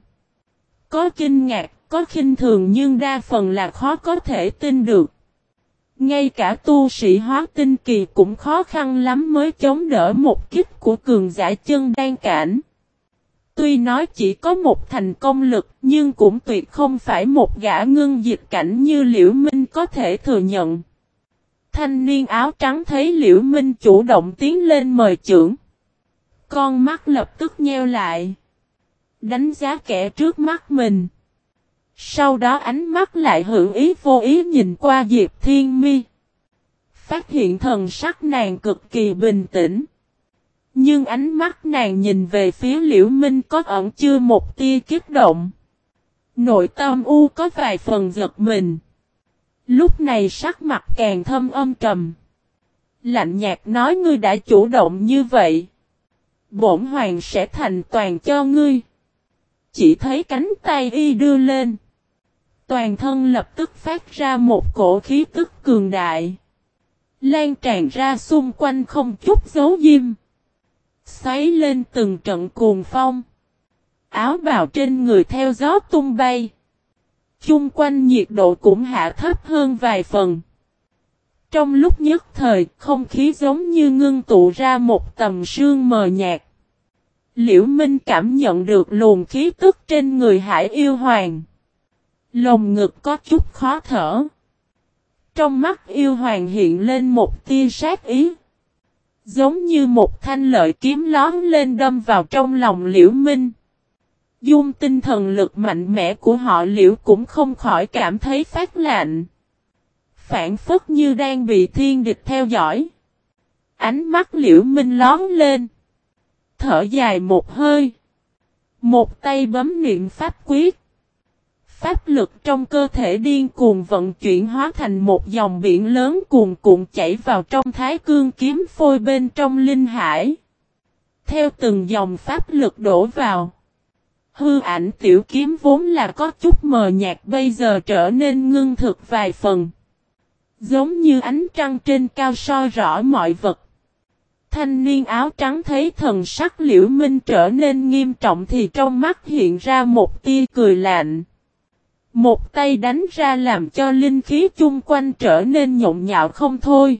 Có kinh ngạc, có khinh thường nhưng đa phần là khó có thể tin được. Ngay cả tu sĩ hóa tinh kỳ cũng khó khăn lắm mới chống đỡ một kích của cường giả chân đan cảnh. Tuy nói chỉ có một thành công lực nhưng cũng tuyệt không phải một gã ngưng dịch cảnh như Liễu Minh có thể thừa nhận. Thanh niên áo trắng thấy Liễu Minh chủ động tiến lên mời chưởng. Con mắt lập tức nheo lại. Đánh giá kẻ trước mắt mình. Sau đó ánh mắt lại hữu ý vô ý nhìn qua Diệp Thiên Mi. Phát hiện thần sắc nàng cực kỳ bình tĩnh. Nhưng ánh mắt nàng nhìn về phía Liễu Minh có ẩn chưa một tia kích động. Nội tâm có vài phần giật mình. Lúc này sắc mặt càng thâm âm trầm. Lạnh nhạt nói ngươi đã chủ động như vậy. Bổn hoàng sẽ thành toàn cho ngươi. Chỉ thấy cánh tay y đưa lên. Toàn thân lập tức phát ra một cổ khí tức cường đại. Lan tràn ra xung quanh không chút giấu diêm. Xoáy lên từng trận cuồng phong. Áo bào trên người theo gió tung bay. Chung quanh nhiệt độ cũng hạ thấp hơn vài phần. Trong lúc nhất thời, không khí giống như ngưng tụ ra một tầm sương mờ nhạt. Liễu Minh cảm nhận được luồng khí tức trên người Hải Yêu Hoàng. Lồng ngực có chút khó thở. Trong mắt Yêu Hoàng hiện lên một tia sát ý. Giống như một thanh lợi kiếm lóm lên đâm vào trong lòng Liễu Minh. Dung tinh thần lực mạnh mẽ của họ Liễu cũng không khỏi cảm thấy phát lạnh. Phản phất như đang bị thiên địch theo dõi. Ánh mắt Liễu Minh lóm lên. Thở dài một hơi. Một tay bấm niệm pháp quyết. Pháp lực trong cơ thể điên cuồng vận chuyển hóa thành một dòng biển lớn cuồn cuộn chảy vào trong thái cương kiếm phôi bên trong linh hải. Theo từng dòng pháp lực đổ vào. Hư ảnh tiểu kiếm vốn là có chút mờ nhạt bây giờ trở nên ngưng thực vài phần. Giống như ánh trăng trên cao soi rõ mọi vật. Thanh niên áo trắng thấy thần sắc Liễu Minh trở nên nghiêm trọng thì trong mắt hiện ra một tia cười lạnh. Một tay đánh ra làm cho linh khí chung quanh trở nên nhộn nhạo không thôi.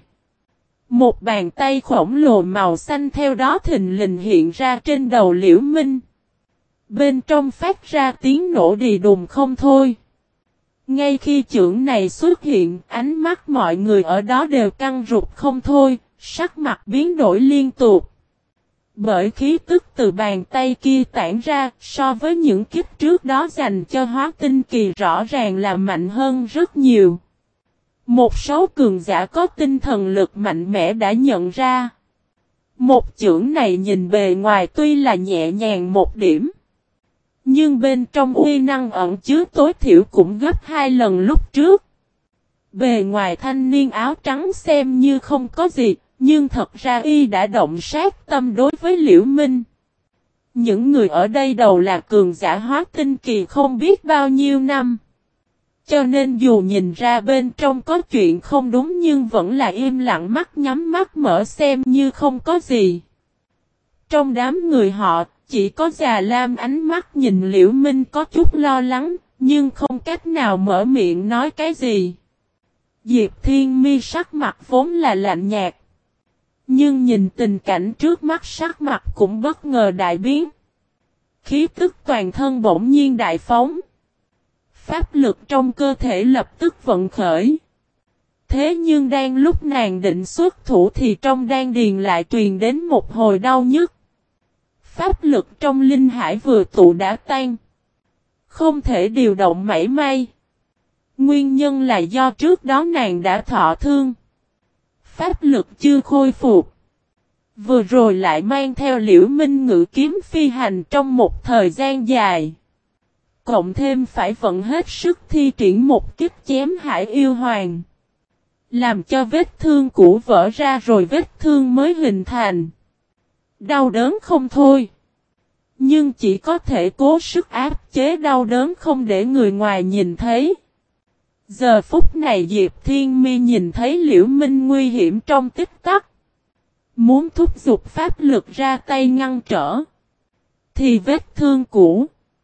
Một bàn tay khổng lồ màu xanh theo đó thình lình hiện ra trên đầu Liễu Minh. Bên trong phát ra tiếng nổ đì đùng không thôi. Ngay khi chưởng này xuất hiện, ánh mắt mọi người ở đó đều căng rụt không thôi, sắc mặt biến đổi liên tục. Bởi khí tức từ bàn tay kia tản ra, so với những kiếp trước đó dành cho hóa tinh kỳ rõ ràng là mạnh hơn rất nhiều. Một số cường giả có tinh thần lực mạnh mẽ đã nhận ra. Một chưởng này nhìn bề ngoài tuy là nhẹ nhàng một điểm. Nhưng bên trong uy năng ẩn chứa tối thiểu cũng gấp 2 lần lúc trước. Bề ngoài thanh niên áo trắng xem như không có gì, nhưng thật ra y đã động sát tâm đối với Liễu Minh. Những người ở đây đầu là cường giả hóa tinh kỳ không biết bao nhiêu năm. Cho nên dù nhìn ra bên trong có chuyện không đúng nhưng vẫn là im lặng mắt nhắm mắt mở xem như không có gì. Trong đám người họ, chỉ có Già Lam ánh mắt nhìn Liễu Minh có chút lo lắng, nhưng không cách nào mở miệng nói cái gì. Diệp Thiên Mi sắc mặt vốn là lạnh nhạt. Nhưng nhìn tình cảnh trước mắt sắc mặt cũng bất ngờ đại biến. Khí tức toàn thân bỗng nhiên đại phóng. Pháp lực trong cơ thể lập tức vận khởi. Thế nhưng đang lúc nàng định xuất thủ thì trong đan điền lại truyền đến một hồi đau nhức. Pháp lực trong linh hải vừa tụ đã tan. Không thể điều động mảy may. Nguyên nhân là do trước đó nàng đã thọ thương. Pháp lực chưa khôi phục. Vừa rồi lại mang theo Liễu Minh ngự kiếm phi hành trong một thời gian dài. Cộng thêm phải vận hết sức thi triển một kích chém hải yêu hoàng. Làm cho vết thương cũ vỡ ra rồi vết thương mới hình thành. Đau đớn không thôi. Nhưng chỉ có thể cố sức áp chế đau đớn không để người ngoài nhìn thấy. Giờ phút này Diệp Thiên Mi nhìn thấy Liễu Minh nguy hiểm trong tích tắc. Muốn thúc giục pháp lực ra tay ngăn trở. Thì vết thương cũ.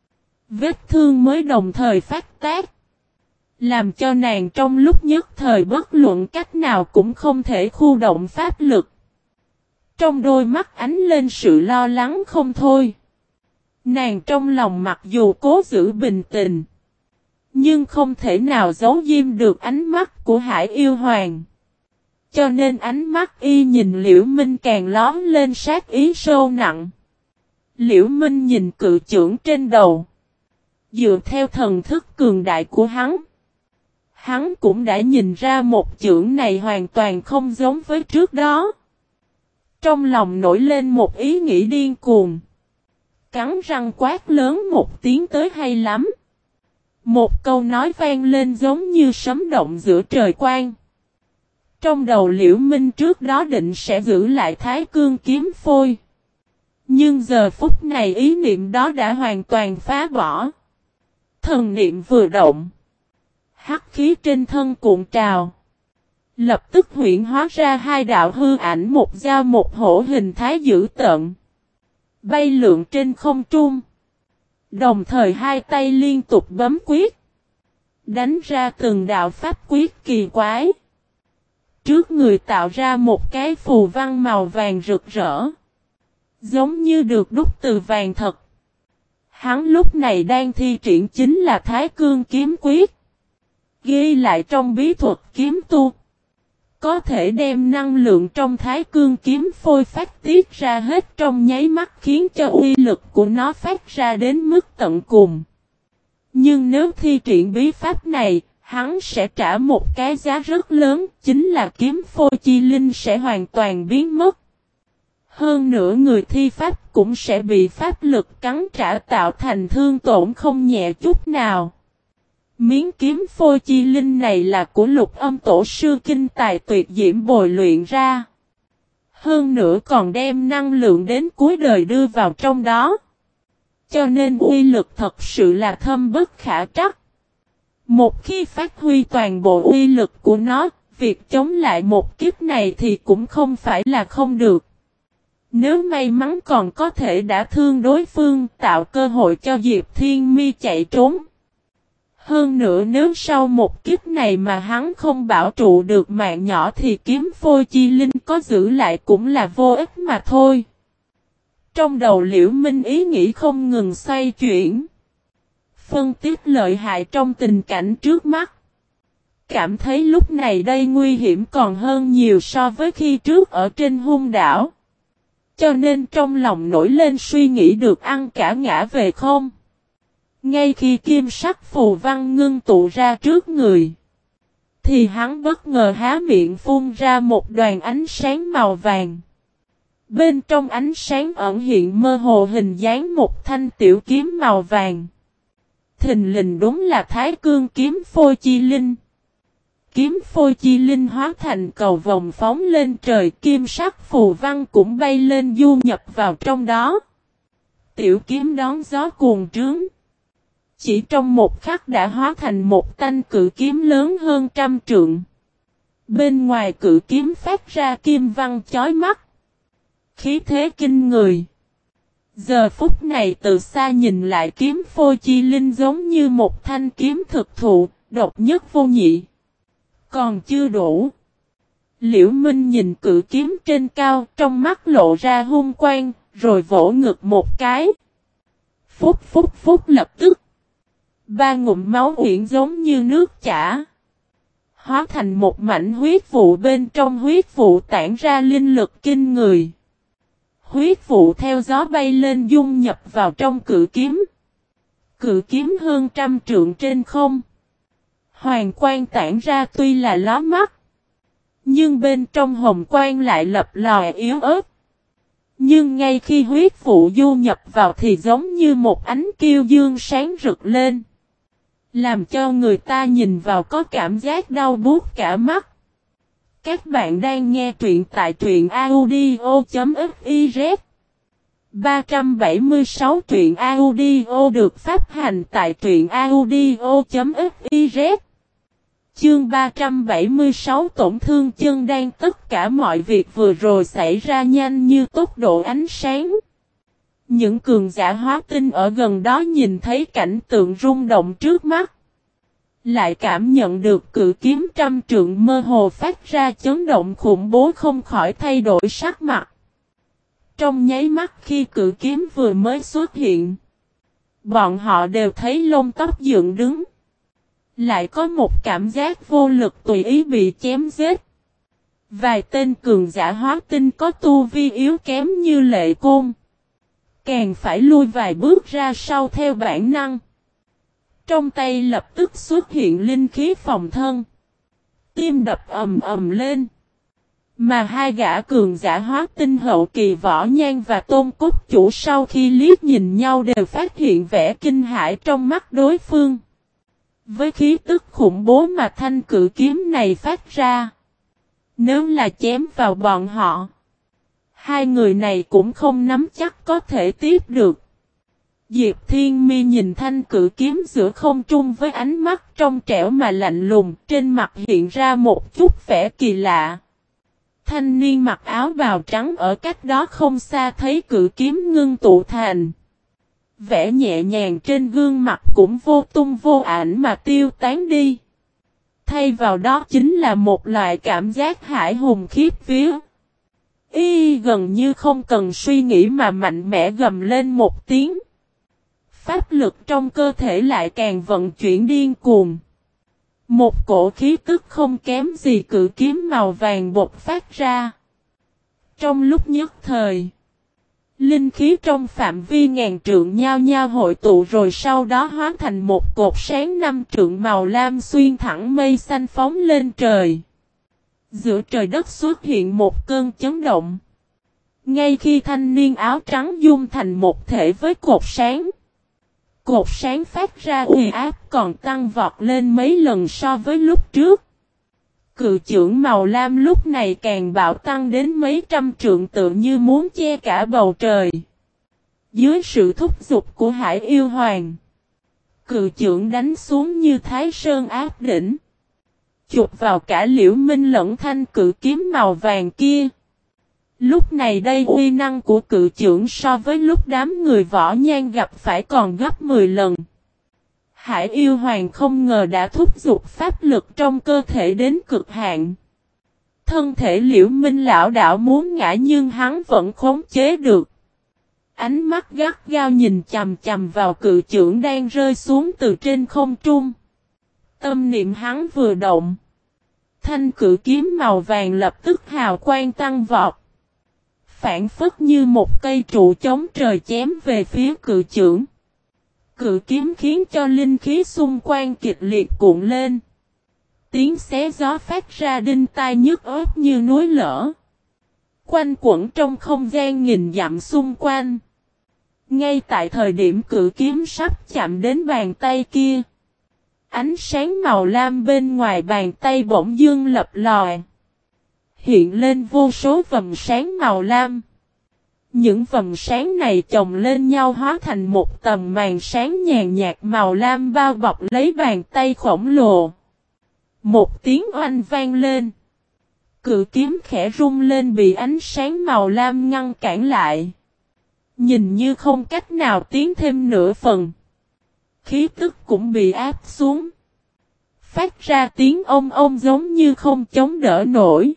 Vết thương mới đồng thời phát tác. Làm cho nàng trong lúc nhất thời bất luận cách nào cũng không thể khu động pháp lực. Trong đôi mắt ánh lên sự lo lắng không thôi. Nàng trong lòng mặc dù cố giữ bình tĩnh. Nhưng không thể nào giấu diêm được ánh mắt của Hải Yêu Hoàng. Cho nên ánh mắt y nhìn Liễu Minh càng lóm lên sát ý sâu nặng. Liễu Minh nhìn cự chưởng trên đầu. Dựa theo thần thức cường đại của hắn. Hắn cũng đã nhìn ra một chưởng này hoàn toàn không giống với trước đó. Trong lòng nổi lên một ý nghĩ điên cuồng. Cắn răng quát lớn một tiếng tới hay lắm. Một câu nói vang lên giống như sấm động giữa trời quang. Trong đầu Liễu Minh trước đó định sẽ giữ lại Thái Cương kiếm phôi. Nhưng giờ phút này ý niệm đó đã hoàn toàn phá bỏ. Thần niệm vừa động. Hắc khí trên thân cuộn trào. Lập tức huyễn hóa ra hai đạo hư ảnh một dao một hổ hình thái dữ tợn. Bay lượn trên không trung. Đồng thời hai tay liên tục bấm quyết. Đánh ra từng đạo pháp quyết kỳ quái. Trước người tạo ra một cái phù văn màu vàng rực rỡ. Giống như được đúc từ vàng thật. Hắn lúc này đang thi triển chính là Thái Cương kiếm quyết. Ghi lại trong bí thuật kiếm tu. Có thể đem năng lượng trong Thái Cương kiếm phôi phát tiết ra hết trong nháy mắt khiến cho uy lực của nó phát ra đến mức tận cùng. Nhưng nếu thi triển bí pháp này, hắn sẽ trả một cái giá rất lớn, chính là kiếm phôi chi linh sẽ hoàn toàn biến mất. Hơn nữa người thi pháp cũng sẽ bị pháp lực cắn trả tạo thành thương tổn không nhẹ chút nào. Miếng kiếm phôi chi linh này là của Lục Âm Tổ sư kinh tài tuyệt diễm bồi luyện ra. Hơn nữa còn đem năng lượng đến cuối đời đưa vào trong đó. Cho nên uy lực thật sự là thâm bất khả trắc. Một khi phát huy toàn bộ uy lực của nó, việc chống lại một kiếp này thì cũng không phải là không được. Nếu may mắn còn có thể đã thương đối phương tạo cơ hội cho Diệp Thiên Mi chạy trốn. Hơn nữa nếu sau một kiếp này mà hắn không bảo trụ được mạng nhỏ thì kiếm phôi chi linh có giữ lại cũng là vô ích mà thôi. Trong đầu Liễu Minh ý nghĩ không ngừng xoay chuyển. Phân tích lợi hại trong tình cảnh trước mắt. Cảm thấy lúc này đây nguy hiểm còn hơn nhiều so với khi trước ở trên hung đảo. Cho nên trong lòng nổi lên suy nghĩ được ăn cả ngã về không. Ngay khi kim sắc phù văn ngưng tụ ra trước người. Thì hắn bất ngờ há miệng phun ra một đoàn ánh sáng màu vàng. Bên trong ánh sáng ẩn hiện mơ hồ hình dáng một thanh tiểu kiếm màu vàng. Thình lình đúng là Thái Cương kiếm phôi chi linh. Kiếm phôi chi linh hóa thành cầu vồng phóng lên trời, kim sắc phù văn cũng bay lên du nhập vào trong đó. Tiểu kiếm đón gió cuồn trướng. Chỉ trong một khắc đã hóa thành một thanh cự kiếm lớn hơn 100 trượng. Bên ngoài cự kiếm phát ra kim văn chói mắt. Khí thế kinh người. Giờ phút này từ xa nhìn lại kiếm phôi chi linh giống như một thanh kiếm thực thụ, độc nhất vô nhị. Còn chưa đủ. Liễu Minh nhìn cự kiếm trên cao, trong mắt lộ ra hung quang, rồi vỗ ngực một cái. Phúc phúc phúc lập tức. 3 ngụm máu uyển giống như nước chảy. Hóa thành một mảnh huyết vụ, bên trong huyết vụ tản ra linh lực kinh người. Huyết vụ theo gió bay lên dung nhập vào trong cự kiếm. Cự kiếm hơn 100 trượng trên không. Hoàng quang tản ra tuy là lóa mắt. Nhưng bên trong hồng quang lại lập lòe yếu ớt. Nhưng ngay khi huyết vụ du nhập vào thì giống như một ánh kiêu dương sáng rực lên. Làm cho người ta nhìn vào có cảm giác đau buốt cả mắt. Các bạn đang nghe truyện tại truyện audio.fiz 376 truyện audio được phát hành tại truyện audio.fiz. Chương 376 tổn thương chân đan. Tất cả mọi việc vừa rồi xảy ra nhanh như tốc độ ánh sáng. Những cường giả hóa tinh ở gần đó nhìn thấy cảnh tượng rung động trước mắt. Lại cảm nhận được cự kiếm 100 trượng mơ hồ phát ra chấn động khủng bố, không khỏi thay đổi sắc mặt. Trong nháy mắt khi cự kiếm vừa mới xuất hiện, bọn họ đều thấy lông tóc dựng đứng. Lại có một cảm giác vô lực tùy ý bị chém giết. Vài tên cường giả hóa tinh có tu vi yếu kém như Lệ Côn, càng phải lui vài bước ra sau theo bản năng. Trong tay lập tức xuất hiện linh khí phòng thân. Tim đập ầm ầm lên. Mà hai gã cường giả hóa tinh hậu kỳ Võ Nhan và Tôn Cốt Chủ sau khi liếc nhìn nhau đều phát hiện vẻ kinh hãi trong mắt đối phương. Với khí tức khủng bố mà thanh cự kiếm này phát ra, nếu là chém vào bọn họ, hai người này cũng không nắm chắc có thể tiếp được. Diệp Thiên Mi nhìn thanh cự kiếm giữa không trung với ánh mắt trong trẻo mà lạnh lùng, trên mặt hiện ra một chút vẻ kỳ lạ. Thanh niên mặc áo bào trắng ở cách đó không xa thấy cự kiếm ngưng tụ thành. Vẻ nhẹ nhàng trên gương mặt cũng vô tung vô ảnh mà tiêu tán đi. Thay vào đó chính là một loại cảm giác hãi hùng khiếp vía. Y gần như không cần suy nghĩ mà mạnh mẽ gầm lên một tiếng. Pháp lực trong cơ thể lại càng vận chuyển điên cuồng. Một cổ khí tức không kém gì cự kiếm màu vàng bộc phát ra. Trong lúc nhất thời, linh khí trong phạm vi ngàn trượng nhao nhao hội tụ, rồi sau đó hóa thành một cột sáng 5 trượng màu lam xuyên thẳng mây xanh phóng lên trời. Giữa trời đất xuất hiện một cơn chấn động. Ngay khi thanh niên áo trắng dung thành một thể với cột sáng, cột sáng phát ra uy áp còn tăng vọt lên mấy lần so với lúc trước. Cự chưởng màu lam lúc này càng bạo tăng đến mấy trăm trượng, tựa như muốn che cả bầu trời. Dưới sự thúc giục của Hải Yêu Hoàng, cự chưởng đánh xuống như Thái Sơn áp đỉnh, chụp vào cả Liễu Minh lẫn thanh cự kiếm màu vàng kia. Lúc này đây uy năng của cự chưởng so với lúc đám người Võ Nhan gặp phải còn gấp 10 lần. Hải yêu hoàng không ngờ đã thúc giục pháp lực trong cơ thể đến cực hạn. Thân thể Liễu Minh lảo đảo muốn ngã nhưng hắn vẫn khống chế được. Ánh mắt gắt gao nhìn chằm chằm vào cự chưởng đang rơi xuống từ trên không trung. Tâm niệm hắn vừa động. Thanh cự kiếm màu vàng lập tức hào quang tăng vọt. Phản phất như một cây trụ chống trời chém về phía cự chưởng. Cự kiếm khiến cho linh khí xung quanh kịch liệt cuộn lên. Tiếng xé gió phát ra đinh tai nhức óc như núi lở. Quanh quẩn trong không gian nghìn dặm xung quanh. Ngay tại thời điểm cự kiếm sắp chạm đến bàn tay kia. Ánh sáng màu lam bên ngoài bàn tay bỗng dưng lập lòi. Hiện lên vô số vầng sáng màu lam. Những vầng sáng này chồng lên nhau hóa thành một tầng màn sáng nhàn nhạt màu lam bao bọc lấy bàn tay khổng lồ. Một tiếng oanh vang lên. Cự kiếm khẽ rung lên bị ánh sáng màu lam ngăn cản lại. Nhìn như không cách nào tiến thêm nửa phần. Khí tức cũng bị áp xuống. Phát ra tiếng ông giống như không chống đỡ nổi.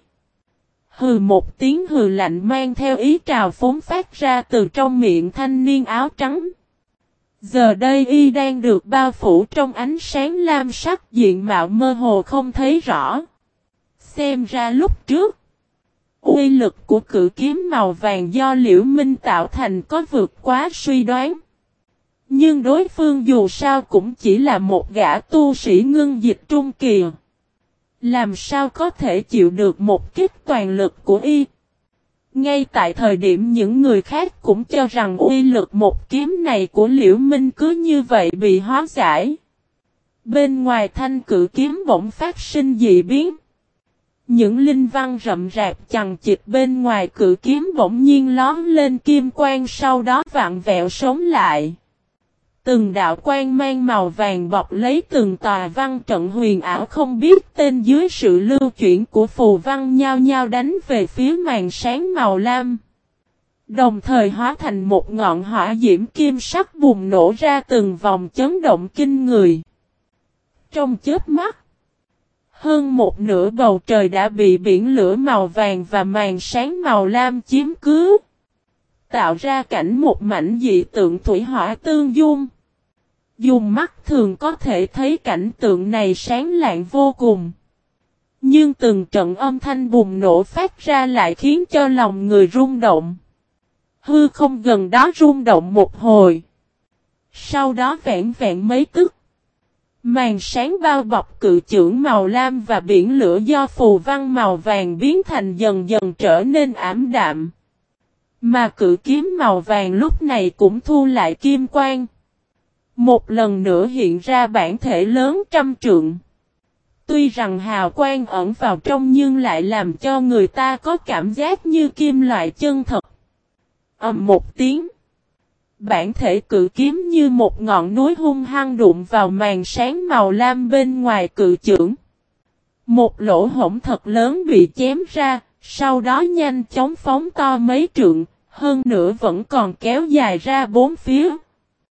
Hừ một tiếng hừ lạnh mang theo ý trào phóng phát ra từ trong miệng thanh niên áo trắng. Giờ đây y đang được bao phủ trong ánh sáng lam sắc diện mạo mơ hồ không thấy rõ. Xem ra lúc trước, uy lực của cự kiếm màu vàng do Liễu Minh tạo thành có vượt quá suy đoán. Nhưng đối phương dù sao cũng chỉ là một gã tu sĩ ngưng dịch trung kỳ. Làm sao có thể chịu được một kích toàn lực của y? Ngay tại thời điểm những người khác cũng cho rằng uy lực một kiếm này của Liễu Minh cứ như vậy bị hóa giải. Bên ngoài thanh cự kiếm bỗng phát sinh dị biến. Những linh văn rậm rạp chằng chịt bên ngoài cự kiếm bỗng nhiên lóm lên kim quang sau đó vặn vẹo sống lại. Từng đạo quang mang màu vàng bọc lấy từng tòa văn trận huyền ảo không biết tên dưới sự lưu chuyển của phù văn nhao nhao đánh về phía màn sáng màu lam. Đồng thời hóa thành một ngọn hỏa diễm kim sắc bùng nổ ra từng vòng chấn động kinh người. Trong chớp mắt, hơn một nửa bầu trời đã bị biển lửa màu vàng và màn sáng màu lam chiếm cứ. Tạo ra cảnh một mảnh dị tượng thủy hỏa tương dung. Dùng mắt thường có thể thấy cảnh tượng này sáng lạng vô cùng. Nhưng từng trận âm thanh bùng nổ phát ra lại khiến cho lòng người rung động. Hư không gần đó rung động một hồi. Sau đó vẹn vẹn mấy tức. Màn sáng bao bọc cự chưởng màu lam và biển lửa do phù văn màu vàng biến thành dần dần trở nên ảm đạm. Mà cự kiếm màu vàng lúc này cũng thu lại kim quang. Một lần nữa hiện ra bản thể lớn trăm trượng. Tuy rằng hào quang ẩn vào trong nhưng lại làm cho người ta có cảm giác như kim loại chân thật. Ầm một tiếng. Bản thể cự kiếm như một ngọn núi hung hăng đụng vào màn sáng màu lam bên ngoài cự chưởng. Một lỗ hổng thật lớn bị chém ra, sau đó nhanh chóng phóng to mấy trượng, hơn nữa vẫn còn kéo dài ra bốn phía.